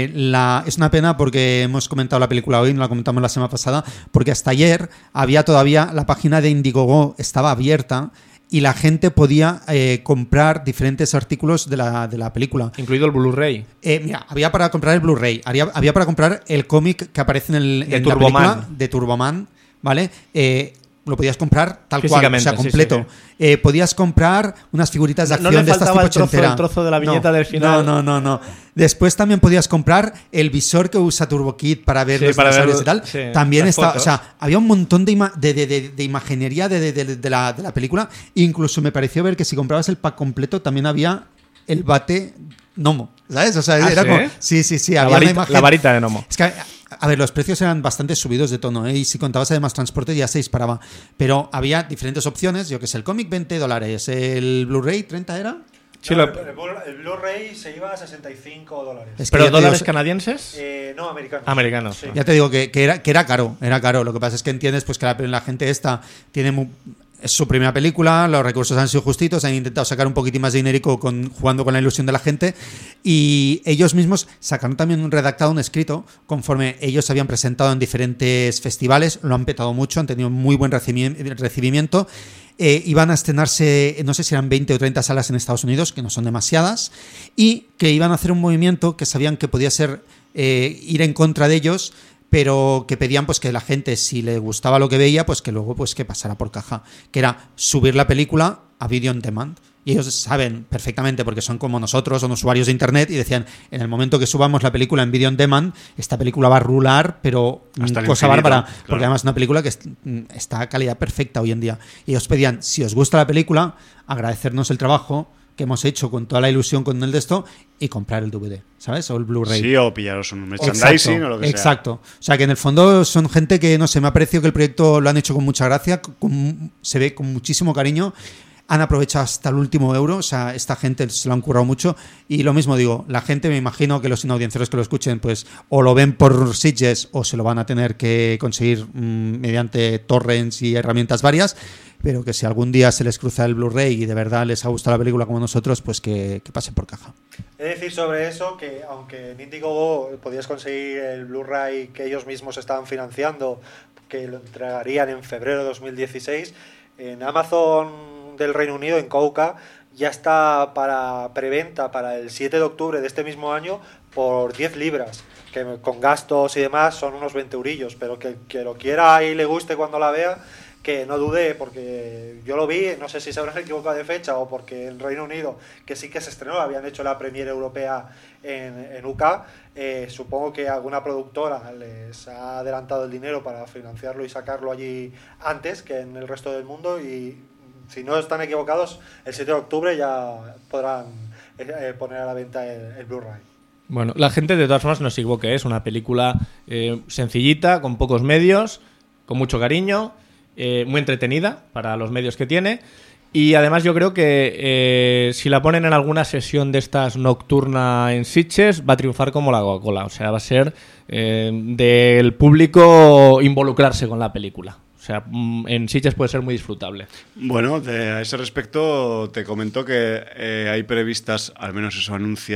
es una pena porque hemos comentado la película hoy, no la comentamos la semana pasada, porque hasta ayer había todavía la página de Indiegogo estaba abierta y la gente podía comprar diferentes artículos de la película. Incluido el Blu-ray. Mira, había para comprar el Blu-ray, había para comprar el cómic que aparece en la película de Turboman, ¿vale? Lo podías comprar tal cual, o sea, completo. Sí. Podías comprar unas figuritas de acción de estas tipo ochentera. El trozo de la viñeta del final. No. Después también podías comprar el visor que usa Turbo Kid para ver los dinosaurios y tal. Sí, también estaba, o sea, había un montón de imaginería de la película. Incluso me pareció ver que si comprabas el pack completo también había el bate Nomo, ¿sabes? O sea, era como... Sí, había la varita de Nomo. Es que... A ver, los precios eran bastante subidos de tono, ¿eh? Y si contabas además transporte ya se disparaba. Pero había diferentes opciones, yo que sé, el cómic $20, el Blu-ray $30 ¿era? Sí, el Blu-ray se iba a $65. ¿Pero dólares canadienses? No, americanos. Americanos. Sí. Ya te digo que era caro, Lo que pasa es que entiendes pues que la gente esta tiene... Es su primera película, los recursos han sido justitos, han intentado sacar un poquitín más de dinerico jugando con la ilusión de la gente y ellos mismos sacaron también un escrito conforme ellos se habían presentado en diferentes festivales, lo han petado mucho, han tenido muy buen recibimiento. Iban a estrenarse, no sé si eran 20 o 30 salas en Estados Unidos, que no son demasiadas, y que iban a hacer un movimiento que sabían que podía ser ir en contra de ellos, pero que pedían pues que la gente, si le gustaba lo que veía, pues que luego pues que pasara por caja, que era subir la película a video on demand. Y ellos saben perfectamente, porque son como nosotros, son usuarios de internet, y decían, en el momento que subamos la película en video on demand, esta película va a rular, pero hasta cosa infinito, bárbara, claro. porque además es una película que está a calidad perfecta hoy en día. Y ellos pedían, si os gusta la película, agradecernos el trabajo que hemos hecho con toda la ilusión con el de esto y comprar el DVD, ¿se o el Blu-ray. Sí, o pillaros un merchandising o lo que sea. Exacto. O sea, que en el fondo son gente que, no sé, me ha parecido que el proyecto lo han hecho con mucha gracia, se ve con muchísimo cariño, han aprovechado hasta el último euro, o sea, esta gente se lo han currado mucho y lo mismo digo, la gente, me imagino que los inaudiencieros que lo escuchen, pues o lo ven por Sitges o se lo van a tener que conseguir mediante torrents y herramientas varias, pero que si algún día se les cruza el Blu-ray y de verdad les ha gustado la película como nosotros, pues que pasen por caja. He de decir sobre eso que aunque en Indiegogo podías conseguir el Blu-ray que ellos mismos estaban financiando, que lo entregarían en febrero de 2016, en Amazon del Reino Unido, en Kouka, ya está para preventa para el 7 de octubre de este mismo año por 10 libras, que con gastos y demás son unos 20 eurillos, pero que lo quiera y le guste cuando la vea, que no dude, porque yo lo vi, no sé si se habrán equivocado de fecha o porque en Reino Unido, que sí que se estrenó, habían hecho la premiere europea en UK, supongo que alguna productora les ha adelantado el dinero para financiarlo y sacarlo allí antes que en el resto del mundo, y si no están equivocados, el 7 de octubre ya podrán poner a la venta el Blu-ray. Bueno, la gente de todas formas no se equivoque, es una película sencillita, con pocos medios, con mucho cariño, muy entretenida para los medios que tiene, y además yo creo que si la ponen en alguna sesión de estas nocturna en Sitges va a triunfar como la Coca-Cola, o sea, va a ser del público involucrarse con la película. O sea, en Sitges puede ser muy disfrutable. Bueno, a ese respecto te comento que hay previstas, al menos eso anuncia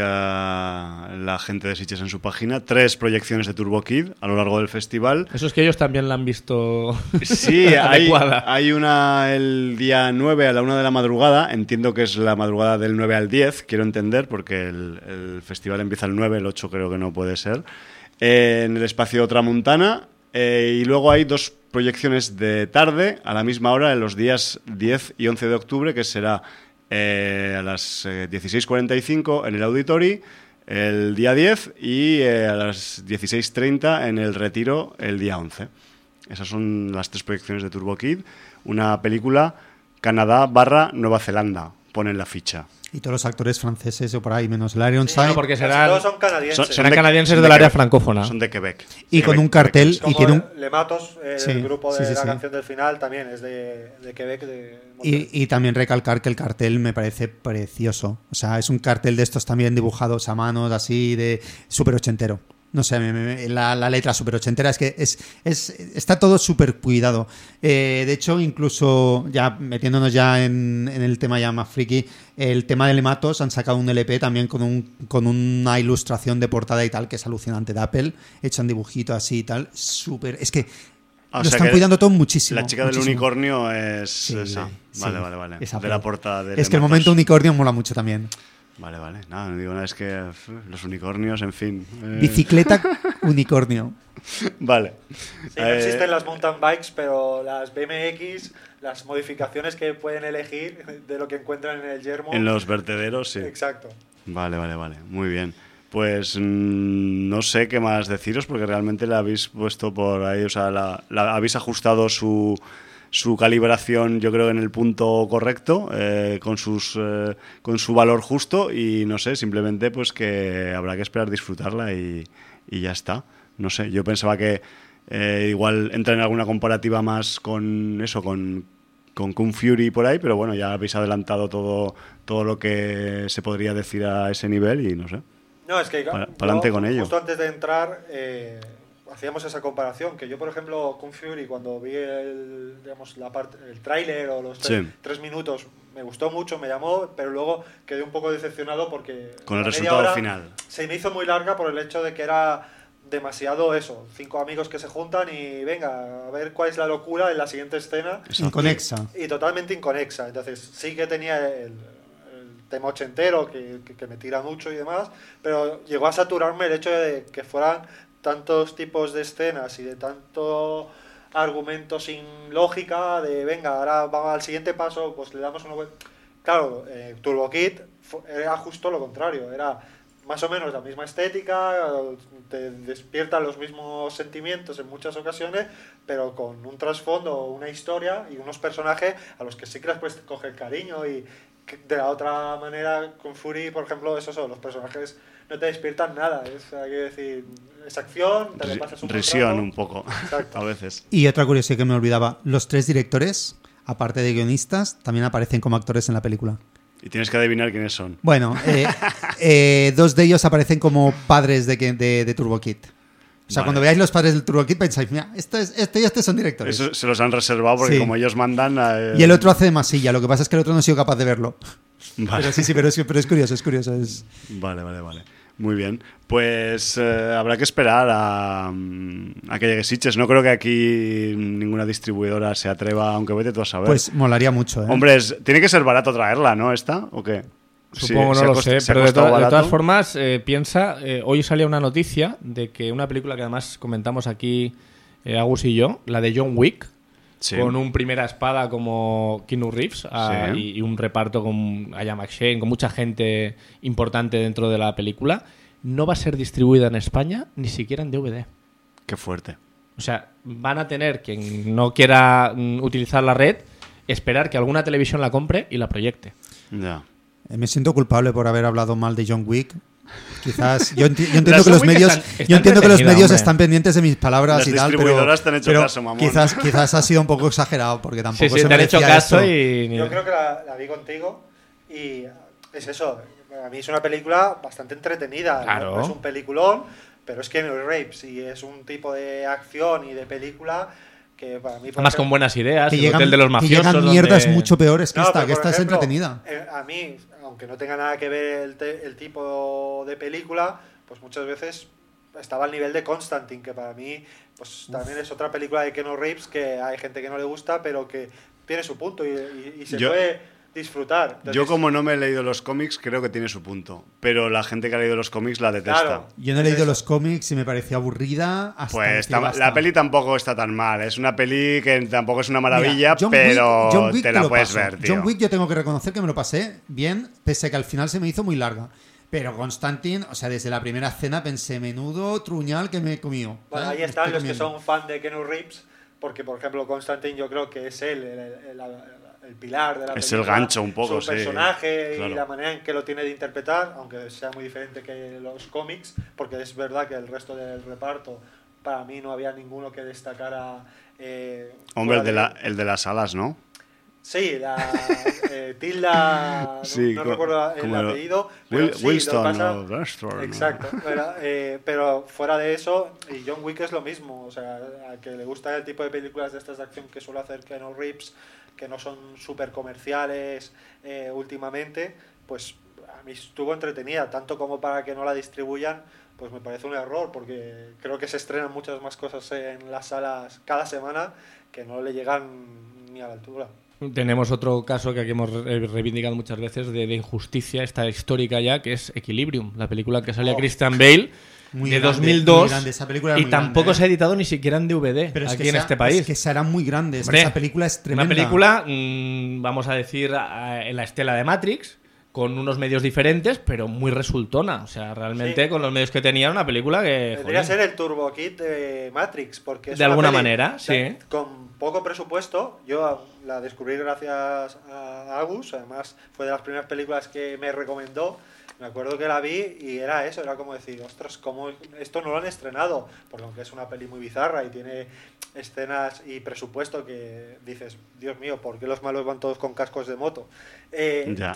la gente de Sitges en su página, 3 proyecciones de Turbo Kid a lo largo del festival. Eso es que ellos también la han visto. Sí, adecuada. hay una el día 9 a la 1 de la madrugada, entiendo que es la madrugada del 9 al 10, quiero entender, porque el festival empieza el 9, el 8 creo que no puede ser, en el espacio Tramuntana, y luego hay 2 proyecciones de tarde a la misma hora en los días 10 y 11 de octubre, que será a las 16:45 en el Auditori el día 10 y a las 16:30 en el Retiro el día 11. Esas son las 3 proyecciones de Turbo Kid, una película Canadá/Nueva Zelanda, pone en la ficha. Y todos los actores franceses o por ahí, menos Larry Sí, Side. porque casi serán- todos son canadienses. Serán canadienses del área francófona. Son de Quebec. Y con un cartel. Como Y tiene un, Le Matos, el Sí, grupo de sí, la sí. canción del final, también es de Quebec. De Montreal. y también recalcar que el cartel me parece precioso. O sea, es un cartel de estos también dibujados a manos, así, de súper ochentero. No sé, la letra súper ochentera es que está todo súper cuidado. De hecho, incluso ya metiéndonos ya en el tema ya más friki, el tema de Lematos han sacado un LP también con una ilustración de portada y tal, que es alucinante, de Apple, hecha en dibujito así y tal. Súper. Es que O lo sea están que cuidando todo muchísimo. La chica del muchísimo. unicornio es Sí, esa. sí, Vale. esa De la Apple. portada de Es que el Lematos. momento unicornio mola mucho también. Vale. Nada, no digo nada, es que los unicornios, en fin. Bicicleta unicornio. Vale. Sí, no existen las mountain bikes, pero las BMX, las modificaciones que pueden elegir de lo que encuentran en el yermo. En los vertederos, sí. Exacto. Vale. Muy bien. Pues no sé qué más deciros, porque realmente la habéis puesto por ahí, o sea, la habéis ajustado su calibración, yo creo, en el punto correcto, con su valor justo, y no sé, simplemente pues que habrá que esperar disfrutarla y ya está. No sé, yo pensaba que igual entra en alguna comparativa más con eso, con Kung Fury por ahí, pero bueno, ya habéis adelantado todo lo que se podría decir a ese nivel y no sé. No, es que Pa'lante con ello. Justo antes de entrar hacíamos esa comparación, que yo, por ejemplo, Kung Fury, cuando vi el tráiler o los 3 minutos, me gustó mucho, me llamó, pero luego quedé un poco decepcionado porque Con el la media resultado hora final. se me hizo muy larga por el hecho de que era demasiado 5 amigos que se juntan y venga, a ver cuál es la locura en la siguiente escena. Inconexa. Y totalmente inconexa. Entonces sí que tenía el tema ochentero que me tira mucho y demás, pero llegó a saturarme el hecho de que fueran tantos tipos de escenas y de tanto argumento sin lógica, de venga, ahora vamos al siguiente paso, pues le damos una vuelta. Claro, Turbo Kid era justo lo contrario, era más o menos la misma estética, te despiertan los mismos sentimientos en muchas ocasiones, pero con un trasfondo, una historia y unos personajes a los que sí que les puedes coger cariño, y que de la otra manera con Fury, por ejemplo, los personajes no te despiertan nada, hay que decir, es acción, te le pasas un Risión rato. un poco, Exacto. a veces. Y otra curiosidad que me olvidaba, los 3 directores, aparte de guionistas, también aparecen como actores en la película. Y tienes que adivinar quiénes son. Bueno, 2 de ellos aparecen como padres de Turbo Kid. O sea, Vale. cuando veáis los padres del Turbo Kid pensáis, mira, este y este son directores. Eso se los han reservado porque Sí. como ellos mandan... Y el otro hace de masilla, lo que pasa es que el otro no ha sido capaz de verlo. Vale. Pero sí, pero es curioso. Vale. Muy bien. Pues habrá que esperar a que llegue Sitges. No creo que aquí ninguna distribuidora se atreva, aunque vete tú a saber. Pues molaría mucho, ¿eh? Hombre, tiene que ser barato traerla, ¿no? ¿Esta? ¿O qué? Supongo, Sí, no lo se ha sé, se ha pero de costado barato. todas formas, piensa, hoy salía una noticia de que una película que además comentamos aquí Agus y yo, la de John Wick, Sí. con un primera espada como Keanu Reeves Sí. y un reparto con Ian McShane, con mucha gente importante dentro de la película, no va a ser distribuida en España ni siquiera en DVD. Qué fuerte. O sea, van a tener, quien no quiera utilizar la red, esperar que alguna televisión la compre y la proyecte. Ya. Me siento culpable por haber hablado mal de John Wick. Quizás yo entiendo Las que los John Wick medios, están yo entiendo que los entretenidas, medios hombre. están pendientes de mis palabras Las y tal, distribuidoras te han hecho pero caso, mamón. quizás ha sido un poco exagerado porque tampoco Sí, se te han hecho merecía caso esto. y... Yo creo que la vi contigo y es eso. A mí es una película bastante entretenida. Claro. No es un peliculón, pero es Keanu Reeves y es un tipo de acción y de película que para mí... Además con buenas ideas, Que el llegan, Hotel de los que Mafiosos... llegan mierdas donde- mucho peores que No, esta, pero que por esta es ejemplo, entretenida. A mí, aunque no tenga nada que ver el tipo de película, pues muchas veces estaba al nivel de Constantine, que para mí pues también es otra película de Keanu Reeves que hay gente que no le gusta, pero que tiene su punto y se Yo- puede disfrutar. Entonces, Yo, como no me he leído los cómics, creo que tiene su punto. Pero la gente que ha leído los cómics la detesta. Claro. Yo no he es leído eso. los cómics y me pareció aburrida hasta Pues decir basta. la peli tampoco está tan mal. Es una peli que tampoco es una maravilla, Mira, John pero Wick- John Wick te la lo puedes paso. ver, tío. John Wick yo tengo que reconocer que me lo pasé bien, pese a que al final se me hizo muy larga. Pero Constantine, o sea, desde la primera escena pensé, menudo truñal que me he comido. Bueno, ¿sabes? ahí están Estoy los que comiendo. son fan de Keanu Reeves, porque por ejemplo Constantine yo creo que es él el pilar de la Es película. el gancho un poco, su sí, personaje claro. y la manera en que lo tiene de interpretar, aunque sea muy diferente que los cómics, porque es verdad que el resto del reparto para mí no había ninguno que destacara. Hombre, fuera el de las alas, ¿no? Sí, la Tilda, Sí, no recuerdo el como apellido. pero sí, Winston lo que pasa- o Rashford, ¿no? Exacto, pero fuera de eso, y John Wick es lo mismo, o sea, a que le gusta el tipo de películas de estas de acción que suele hacer Keanu Reeves, que no son súper comerciales últimamente, pues a mí estuvo entretenida, tanto como para que no la distribuyan, pues me parece un error, porque creo que se estrenan muchas más cosas en las salas cada semana que no le llegan ni a la altura. Tenemos otro caso que aquí hemos reivindicado muchas veces de injusticia, esta histórica ya, que es Equilibrium, la película que salía Oh. Christian Bale Muy de grande, 2002 muy grande, esa película era y muy tampoco grande, se ha editado ni siquiera en DVD Pero es aquí que en este país. Es que será muy grande, es que Hombre, esa película es tremenda. Una película, vamos a decir, en la estela de Matrix, con unos medios diferentes, pero muy resultona. O sea, realmente Sí. con los medios que tenía, una película que... Tendría jolín. ser el Turbo Kit de Matrix, porque es De una alguna peli manera, sí. con poco presupuesto. Yo la descubrí gracias a Agus, además fue de las primeras películas que me recomendó. Me acuerdo que la vi y era eso, era como decir, ostras, ¿cómo esto no lo han estrenado? Porque aunque es una peli muy bizarra y tiene escenas y presupuesto que dices, Dios mío, ¿por qué los malos van todos con cascos de moto? Ya.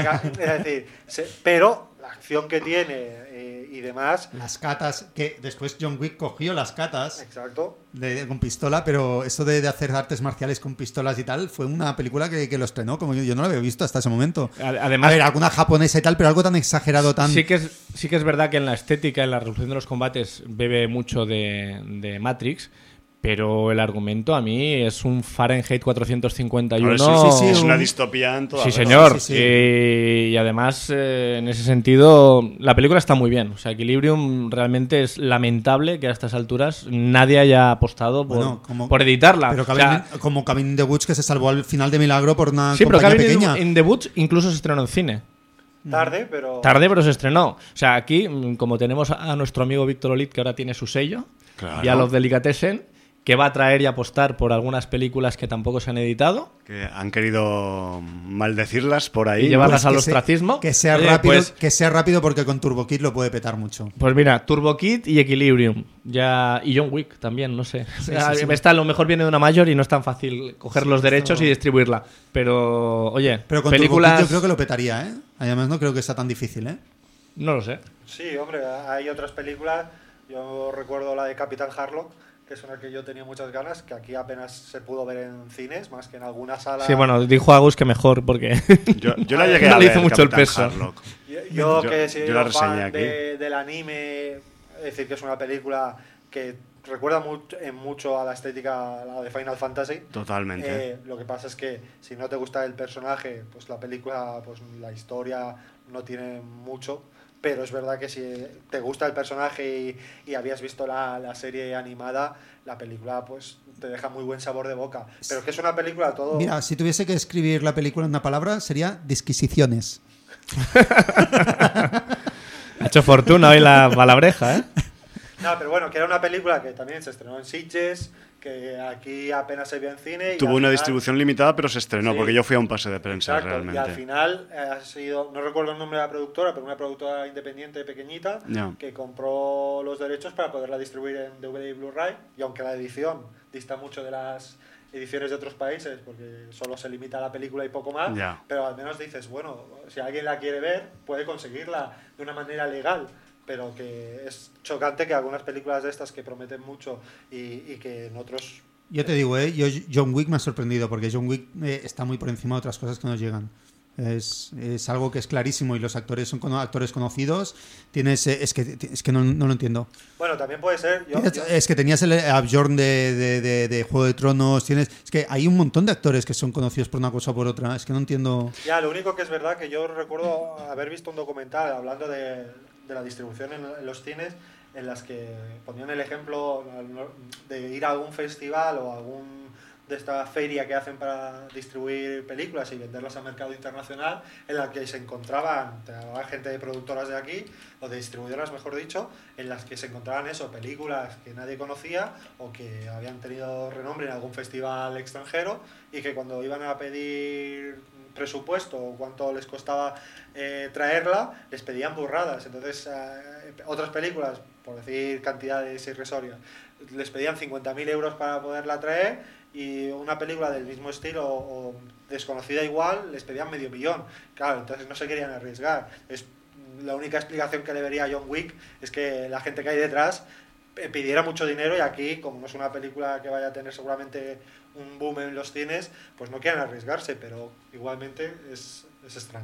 Es decir, pero la acción que tiene y demás, Las catas, que después John Wick cogió las catas exacto. con pistola, pero eso de hacer artes marciales con pistolas y tal fue una película que lo estrenó, como yo no lo había visto hasta ese momento. Además, A ver, alguna japonesa y tal, pero algo tan exagerado, tan... sí que es verdad que en la estética, en la resolución de los combates, bebe mucho de Matrix, pero el argumento a mí es un Fahrenheit 451. Ahora sí, es una un- distopía en toda Sí, regla. señor. Sí, sí. Y además, en ese sentido, la película está muy bien. O sea, Equilibrium realmente es lamentable que a estas alturas nadie haya apostado Bueno, como- por editarla. Pero O sea, como Cabin in the Woods, que se salvó al final de milagro por una sí, pero compañía Cabin pequeña. in the Woods incluso se estrenó en cine. Tarde, pero... Tarde, pero se estrenó. O sea, aquí, como tenemos a nuestro amigo Víctor Olit, que ahora tiene su sello, Claro. y a los Delicatessen, que va a traer y apostar por algunas películas que tampoco se han editado Que han querido maldecirlas por ahí. y llevarlas Pues al que ostracismo. Que sea Oye, rápido, pues- que sea rápido porque con Turbo Kid lo puede petar mucho. Pues mira, Turbo Kid y Equilibrium. Y John Wick también, no sé. Sí, Ah, sí, sí. Esta a lo mejor viene de una mayor y no es tan fácil coger los derechos esto- y distribuirla. Pero, oye, Pero con películas... Turbo Kid yo creo que lo petaría, ¿eh? Además no creo que sea tan difícil, ¿eh? No lo sé. Sí, hombre, hay otras películas. Yo recuerdo la de Capitán Harlock, que es una que yo tenía muchas ganas, que aquí apenas se pudo ver en cines, más que en alguna sala. Sí, bueno, dijo Agus que mejor porque... Yo la llegué No a le ver, hizo mucho el Capitán peso. Harlock. Yo Yo- que he sido yo la reseñé fan aquí. del anime, es decir, que es una película que recuerda mucho a la estética a la de Final Fantasy. Totalmente. Lo que pasa es que si no te gusta el personaje, pues la película, pues la historia no tiene mucho. Pero es verdad que si te gusta el personaje y habías visto la serie animada, la película pues te deja muy buen sabor de boca. Pero que es una película todo... Mira, si tuviese que escribir la película en una palabra, sería disquisiciones. Ha hecho fortuna hoy la palabreja, ¿eh? No, pero bueno, que era una película que también se estrenó en Sitges, que aquí apenas se vio en cine. Y Tuvo al una final- distribución limitada, pero se estrenó, Sí. porque yo fui a un pase de prensa Exacto, realmente. y al final ha sido, no recuerdo el nombre de la productora, pero una productora independiente pequeñita Ya. que compró los derechos para poderla distribuir en DVD y Blu-ray, y aunque la edición dista mucho de las ediciones de otros países, porque solo se limita a la película y poco más, Ya. pero al menos dices, bueno, si alguien la quiere ver, puede conseguirla de una manera legal. Pero que es chocante que algunas películas de estas que prometen mucho y que en otros... Yo te digo, John Wick me ha sorprendido porque John Wick está muy por encima de otras cosas que nos llegan. Es algo que es clarísimo y los actores son actores conocidos. Tienes es que no lo entiendo. Bueno, también puede ser... Es que tenías el Bjorn de Juego de Tronos. Es que hay un montón de actores que son conocidos por una cosa o por otra. Es que no entiendo. Ya, lo único que es verdad que yo recuerdo haber visto un documental hablando de la distribución en los cines, en las que ponían el ejemplo de ir a algún festival o algún de esta feria que hacen para distribuir películas y venderlas a mercado internacional, en la que se encontraban gente de productoras de aquí, o de distribuidoras mejor dicho, en las que se encontraban películas que nadie conocía o que habían tenido renombre en algún festival extranjero, y que cuando iban a pedir presupuesto o cuánto les costaba traerla, les pedían burradas. Entonces otras películas, por decir cantidades irrisorias, les pedían 50.000 euros para poderla traer, y una película del mismo estilo o desconocida igual les pedían $500,000. Claro, entonces no se querían arriesgar. La única explicación que le vería a John Wick es que la gente que hay detrás pidiera mucho dinero, y aquí, como no es una película que vaya a tener seguramente un boom en los cines, pues no quieren arriesgarse, pero igualmente es extraño.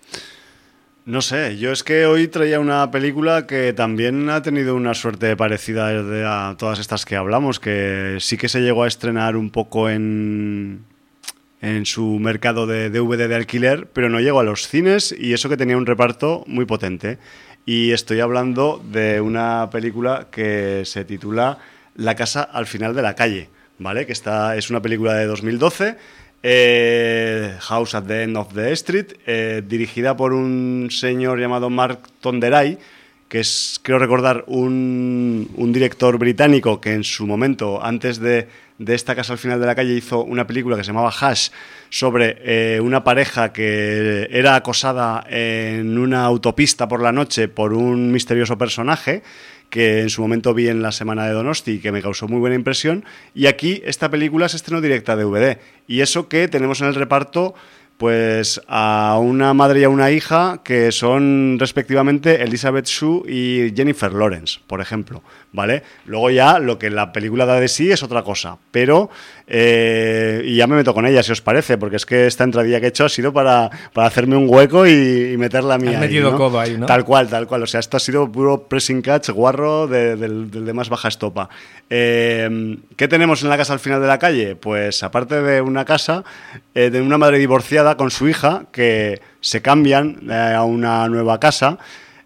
No sé, yo es que hoy traía una película que también ha tenido una suerte parecida a todas estas que hablamos, que sí que se llegó a estrenar un poco en su mercado de DVD de alquiler, pero no llegó a los cines, y eso que tenía un reparto muy potente. Y estoy hablando de una película que se titula La casa al final de la calle, ¿vale? Que es una película de 2012, House at the End of the Street, dirigida por un señor llamado Mark Tonderay, que es, creo recordar, un director británico que en su momento, antes de esta casa al final de la calle, hizo una película que se llamaba Hash, sobre una pareja que era acosada en una autopista por la noche por un misterioso personaje, que en su momento vi en la Semana de Donosti y que me causó muy buena impresión. Y aquí esta película se estrenó directa de DVD. Y eso que tenemos en el reparto, pues a una madre y a una hija que son respectivamente Elizabeth Shue y Jennifer Lawrence, por ejemplo, ¿vale? Luego ya lo que la película da de sí es otra cosa, pero y ya me meto con ella, si os parece, porque es que esta entradilla que he hecho ha sido para hacerme un hueco y meter la mía. Has metido ahí, ¿no? codo ahí, ¿no? Tal cual, o sea, esto ha sido puro pressing catch, guarro del de más baja estopa. ¿Qué tenemos en la casa al final de la calle? Pues aparte de una casa, de una madre divorciada con su hija, que se cambian a una nueva casa,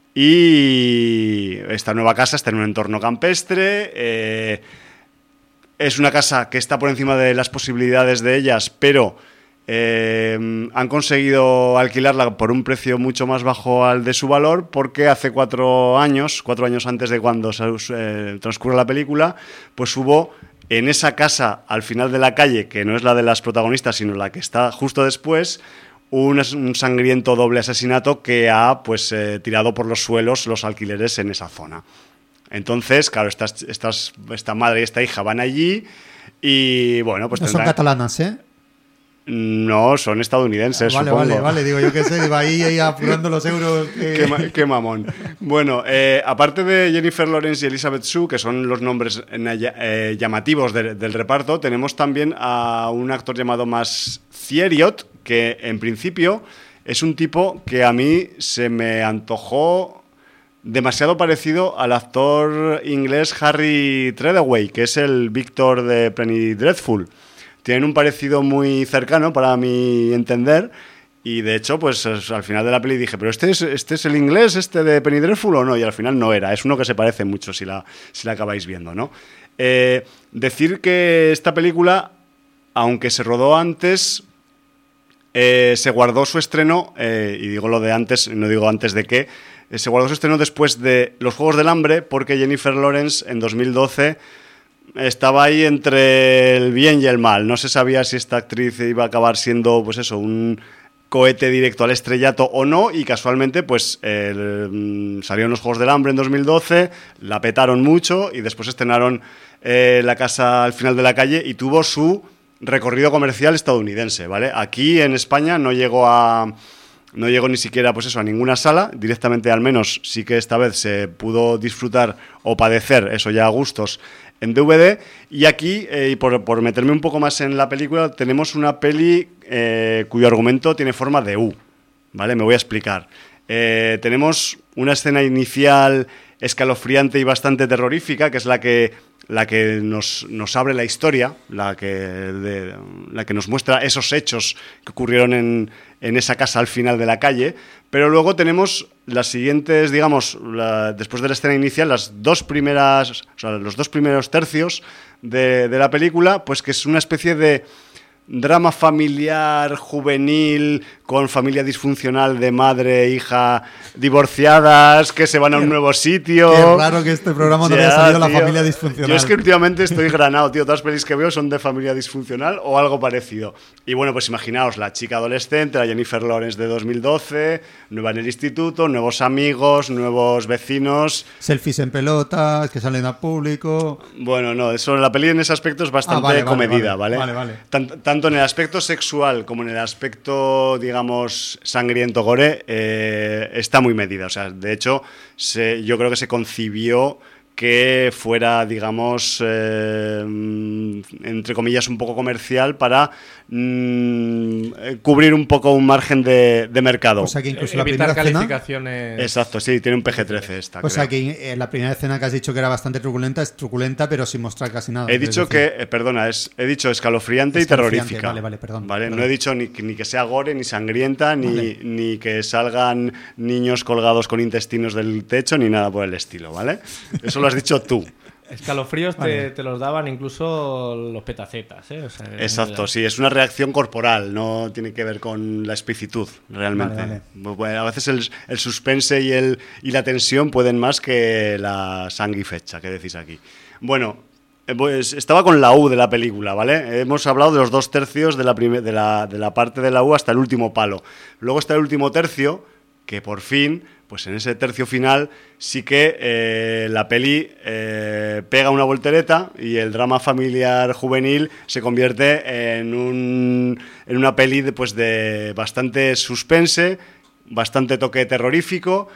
y esta nueva casa está en un entorno campestre, es una casa que está por encima de las posibilidades de ellas, pero han conseguido alquilarla por un precio mucho más bajo al de su valor, porque hace 4 años antes de cuando transcurre la película, pues hubo en esa casa al final de la calle, que no es la de las protagonistas, sino la que está justo después, un sangriento doble asesinato que ha tirado por los suelos los alquileres en esa zona. Entonces, claro, esta madre y esta hija van allí y, bueno, pues no son catalanas, ¿eh? No, son estadounidenses, vale, supongo. Vale, digo, yo qué sé, digo, ahí apurando los euros. Qué mamón. Bueno, aparte de Jennifer Lawrence y Elizabeth Shue, que son los nombres llamativos del reparto, tenemos también a un actor llamado Max Thieriot, que en principio es un tipo que a mí se me antojó demasiado parecido al actor inglés Harry Treadaway, que es el Víctor de Penny Dreadful. Tienen un parecido muy cercano, para mi entender, Y de hecho, pues al final de la peli dije, ¿pero este es el inglés, este de Penny Dreadful o no? Y al final no era, es uno que se parece mucho si la acabáis viendo, ¿no? Decir que esta película, aunque se rodó antes, se guardó su estreno, y digo lo de antes, no digo antes de qué, se guardó su estreno después de Los Juegos del Hambre, porque Jennifer Lawrence en 2012 estaba ahí entre el bien y el mal. No se sabía si esta actriz iba a acabar siendo, pues eso, un cohete directo al estrellato o no, y casualmente pues salieron Los Juegos del Hambre en 2012, la petaron mucho y después estrenaron La Casa al final de la calle y tuvo su recorrido comercial estadounidense, ¿vale? Aquí en España no llegó ni siquiera pues eso, a ninguna sala, directamente al menos sí que esta vez se pudo disfrutar o padecer, eso ya a gustos, en DVD. Y aquí, y por meterme un poco más en la película, tenemos una peli cuyo argumento tiene forma de U, ¿vale? Me voy a explicar. Tenemos una escena inicial escalofriante y bastante terrorífica, que es la que nos abre la historia, la que nos muestra esos hechos que ocurrieron en esa casa al final de la calle. Pero luego tenemos las siguientes, digamos, después de la escena inicial, los dos primeros tercios de la película, pues que es una especie de drama familiar, juvenil, con familia disfuncional de madre e hija divorciadas, que se van a un nuevo sitio. Qué raro que este programa no haya salido la familia disfuncional. Yo es que últimamente estoy granado, tío. Todas las pelis que veo son de familia disfuncional o algo parecido. Y bueno, pues imaginaos, la chica adolescente, la Jennifer Lawrence de 2012, nueva en el instituto, nuevos amigos, nuevos vecinos. Selfies en pelotas, que salen a público. Bueno, no, eso, la peli en ese aspecto es bastante comedida, ¿vale? Vale. Tanto en el aspecto sexual como en el aspecto, digamos, sangriento, gore, está muy medida. O sea, de hecho, yo creo que se concibió que fuera, digamos, entre comillas, un poco comercial para cubrir un poco un margen de mercado. O sea que incluso evitar la primera calificaciones. Exacto, sí, tiene un PG-13 esta. O sea que la primera escena que has dicho que era bastante truculenta es truculenta, pero sin mostrar casi nada. He dicho he dicho escalofriante y terrorífica. Vale, perdón. ¿Vale? No he dicho ni que sea gore, ni sangrienta, ni que salgan niños colgados con intestinos del techo, ni nada por el estilo, ¿vale? Eso lo has dicho tú. Escalofríos te los daban incluso los petacetas, ¿eh? O sea, Exacto, sí, es una reacción corporal, no tiene que ver con la explicitud, realmente. Bueno, a veces el suspense y la tensión pueden más que la sanguifecha que decís aquí. Bueno, pues estaba con la U de la película, ¿vale? Hemos hablado de los 2 tercios de la parte de la U hasta el último palo. Luego está el último tercio, que por fin, pues en ese tercio final sí que la peli pega una voltereta y el drama familiar juvenil se convierte en una peli de bastante suspense, bastante toque terrorífico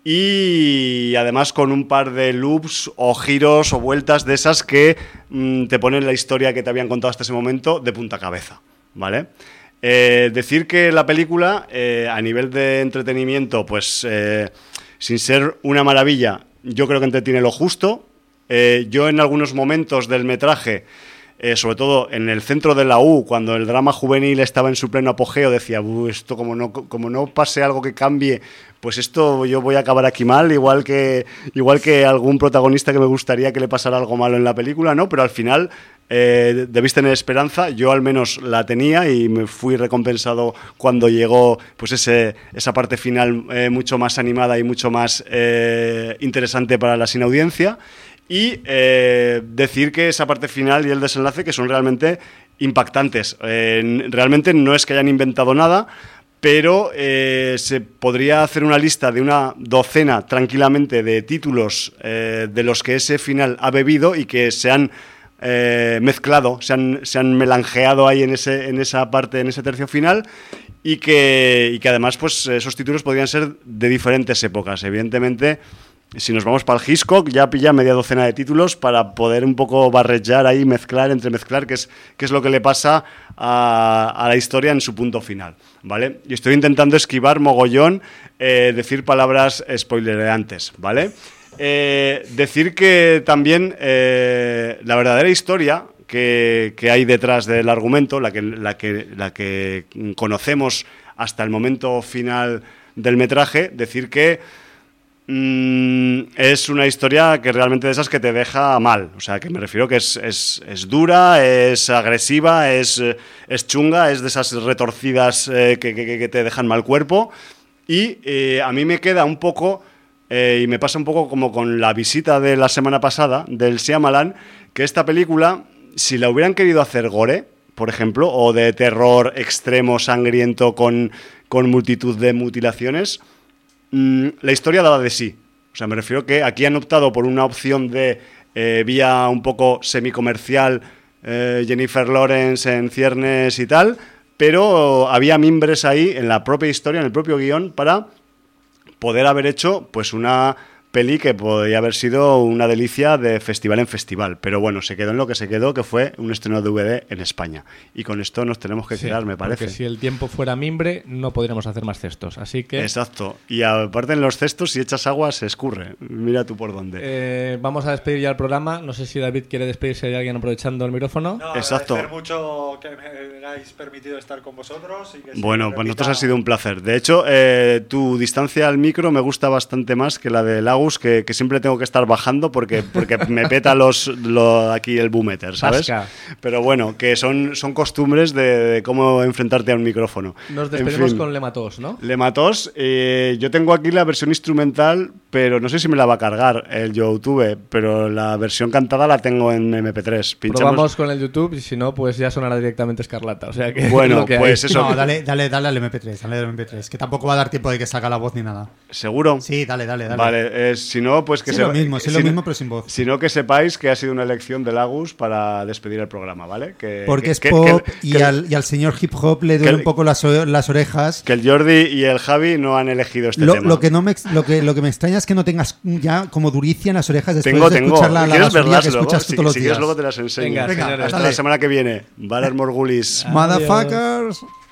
y además con un par de loops o giros o vueltas de esas que te ponen la historia que te habían contado hasta ese momento de punta cabeza, ¿vale? Decir que la película, a nivel de entretenimiento, pues sin ser una maravilla, yo creo que entretiene lo justo. Yo en algunos momentos del metraje, sobre todo en el centro de la U, cuando el drama juvenil estaba en su pleno apogeo, decía, esto como no pase algo que cambie, pues esto yo voy a acabar aquí mal, igual que algún protagonista que me gustaría que le pasara algo malo en la película, ¿no? Pero al final debéis tener esperanza, yo al menos la tenía y me fui recompensado cuando llegó pues esa parte final mucho más animada y mucho más interesante para la sin audiencia. Y decir que esa parte final y el desenlace que son realmente impactantes. Realmente no es que hayan inventado nada, pero se podría hacer una lista de una docena tranquilamente de títulos de los que ese final ha bebido y que se han mezclado, se han melangeado ahí en esa parte, en ese tercio final. Y que además pues esos títulos podrían ser de diferentes épocas. Evidentemente, si nos vamos para el Hitchcock, ya pilla media docena de títulos para poder un poco barrejar ahí, entremezclar, que es lo que le pasa a la historia en su punto final, ¿vale? Y estoy intentando esquivar mogollón decir palabras spoilerantes, ¿vale? Decir que también la verdadera historia que hay detrás del argumento, la que conocemos hasta el momento final del metraje, decir que es una historia que realmente de esas que te deja mal. O sea, que me refiero que es dura, es agresiva, es chunga, es de esas retorcidas que te dejan mal cuerpo. Y a mí me queda un poco, y me pasa un poco como con La visita de la semana pasada, del Shyamalan, que esta película, si la hubieran querido hacer gore, por ejemplo, o de terror extremo, sangriento, con multitud de mutilaciones, la historia daba de sí. O sea, me refiero que aquí han optado por una opción de vía un poco semicomercial, Jennifer Lawrence en ciernes y tal, pero había mimbres ahí en la propia historia, en el propio guión, para poder haber hecho pues una peli que podría haber sido una delicia de festival en festival. Pero bueno, se quedó en lo que se quedó, que fue un estreno de DVD en España. Y con esto nos tenemos que quedar, me parece. Porque si el tiempo fuera mimbre, no podríamos hacer más cestos. Así que... Exacto. Y aparte en los cestos, si echas agua, se escurre. Mira tú por dónde. Vamos a despedir ya el programa. No sé si David quiere despedirse de alguien aprovechando el micrófono. No, exacto. agradecer mucho que me hayáis permitido estar con vosotros. Y que bueno, pues nosotros ha sido un placer. De hecho, tu distancia al micro me gusta bastante más que la de Lagus, que siempre tengo que estar bajando porque me peta aquí el boometer, ¿sabes? Pasca. Pero bueno, que son costumbres de cómo enfrentarte a un micrófono. Nos despedimos en fin, con Lematos, ¿no? Lematos, yo tengo aquí la versión instrumental, pero no sé si me la va a cargar el YouTube, pero la versión cantada la tengo en MP3. Probamos con el YouTube y si no, pues ya sonará directamente Escarlata. O sea que bueno, lo que pues hay. eso. No, dale al MP3, dale al MP3, que tampoco va a dar tiempo de que salga la voz ni nada. ¿Seguro? Sí, dale. Vale, si no, pues que sí, lo mismo, pero sin voz. Si no, que sepáis que ha sido una elección de Lagus para despedir el programa, ¿vale? Porque es pop y al señor hip hop le duele un poco las orejas. Que el Jordi y el Javi no han elegido este tema. Lo que me extraña es que no tengas ya como duricia en las orejas después de tengo. escuchar la batería que escuchas todos los días. Si quieres luego te las enseño. Venga, hasta la semana que viene. Valer Morgulis. Motherfuckers.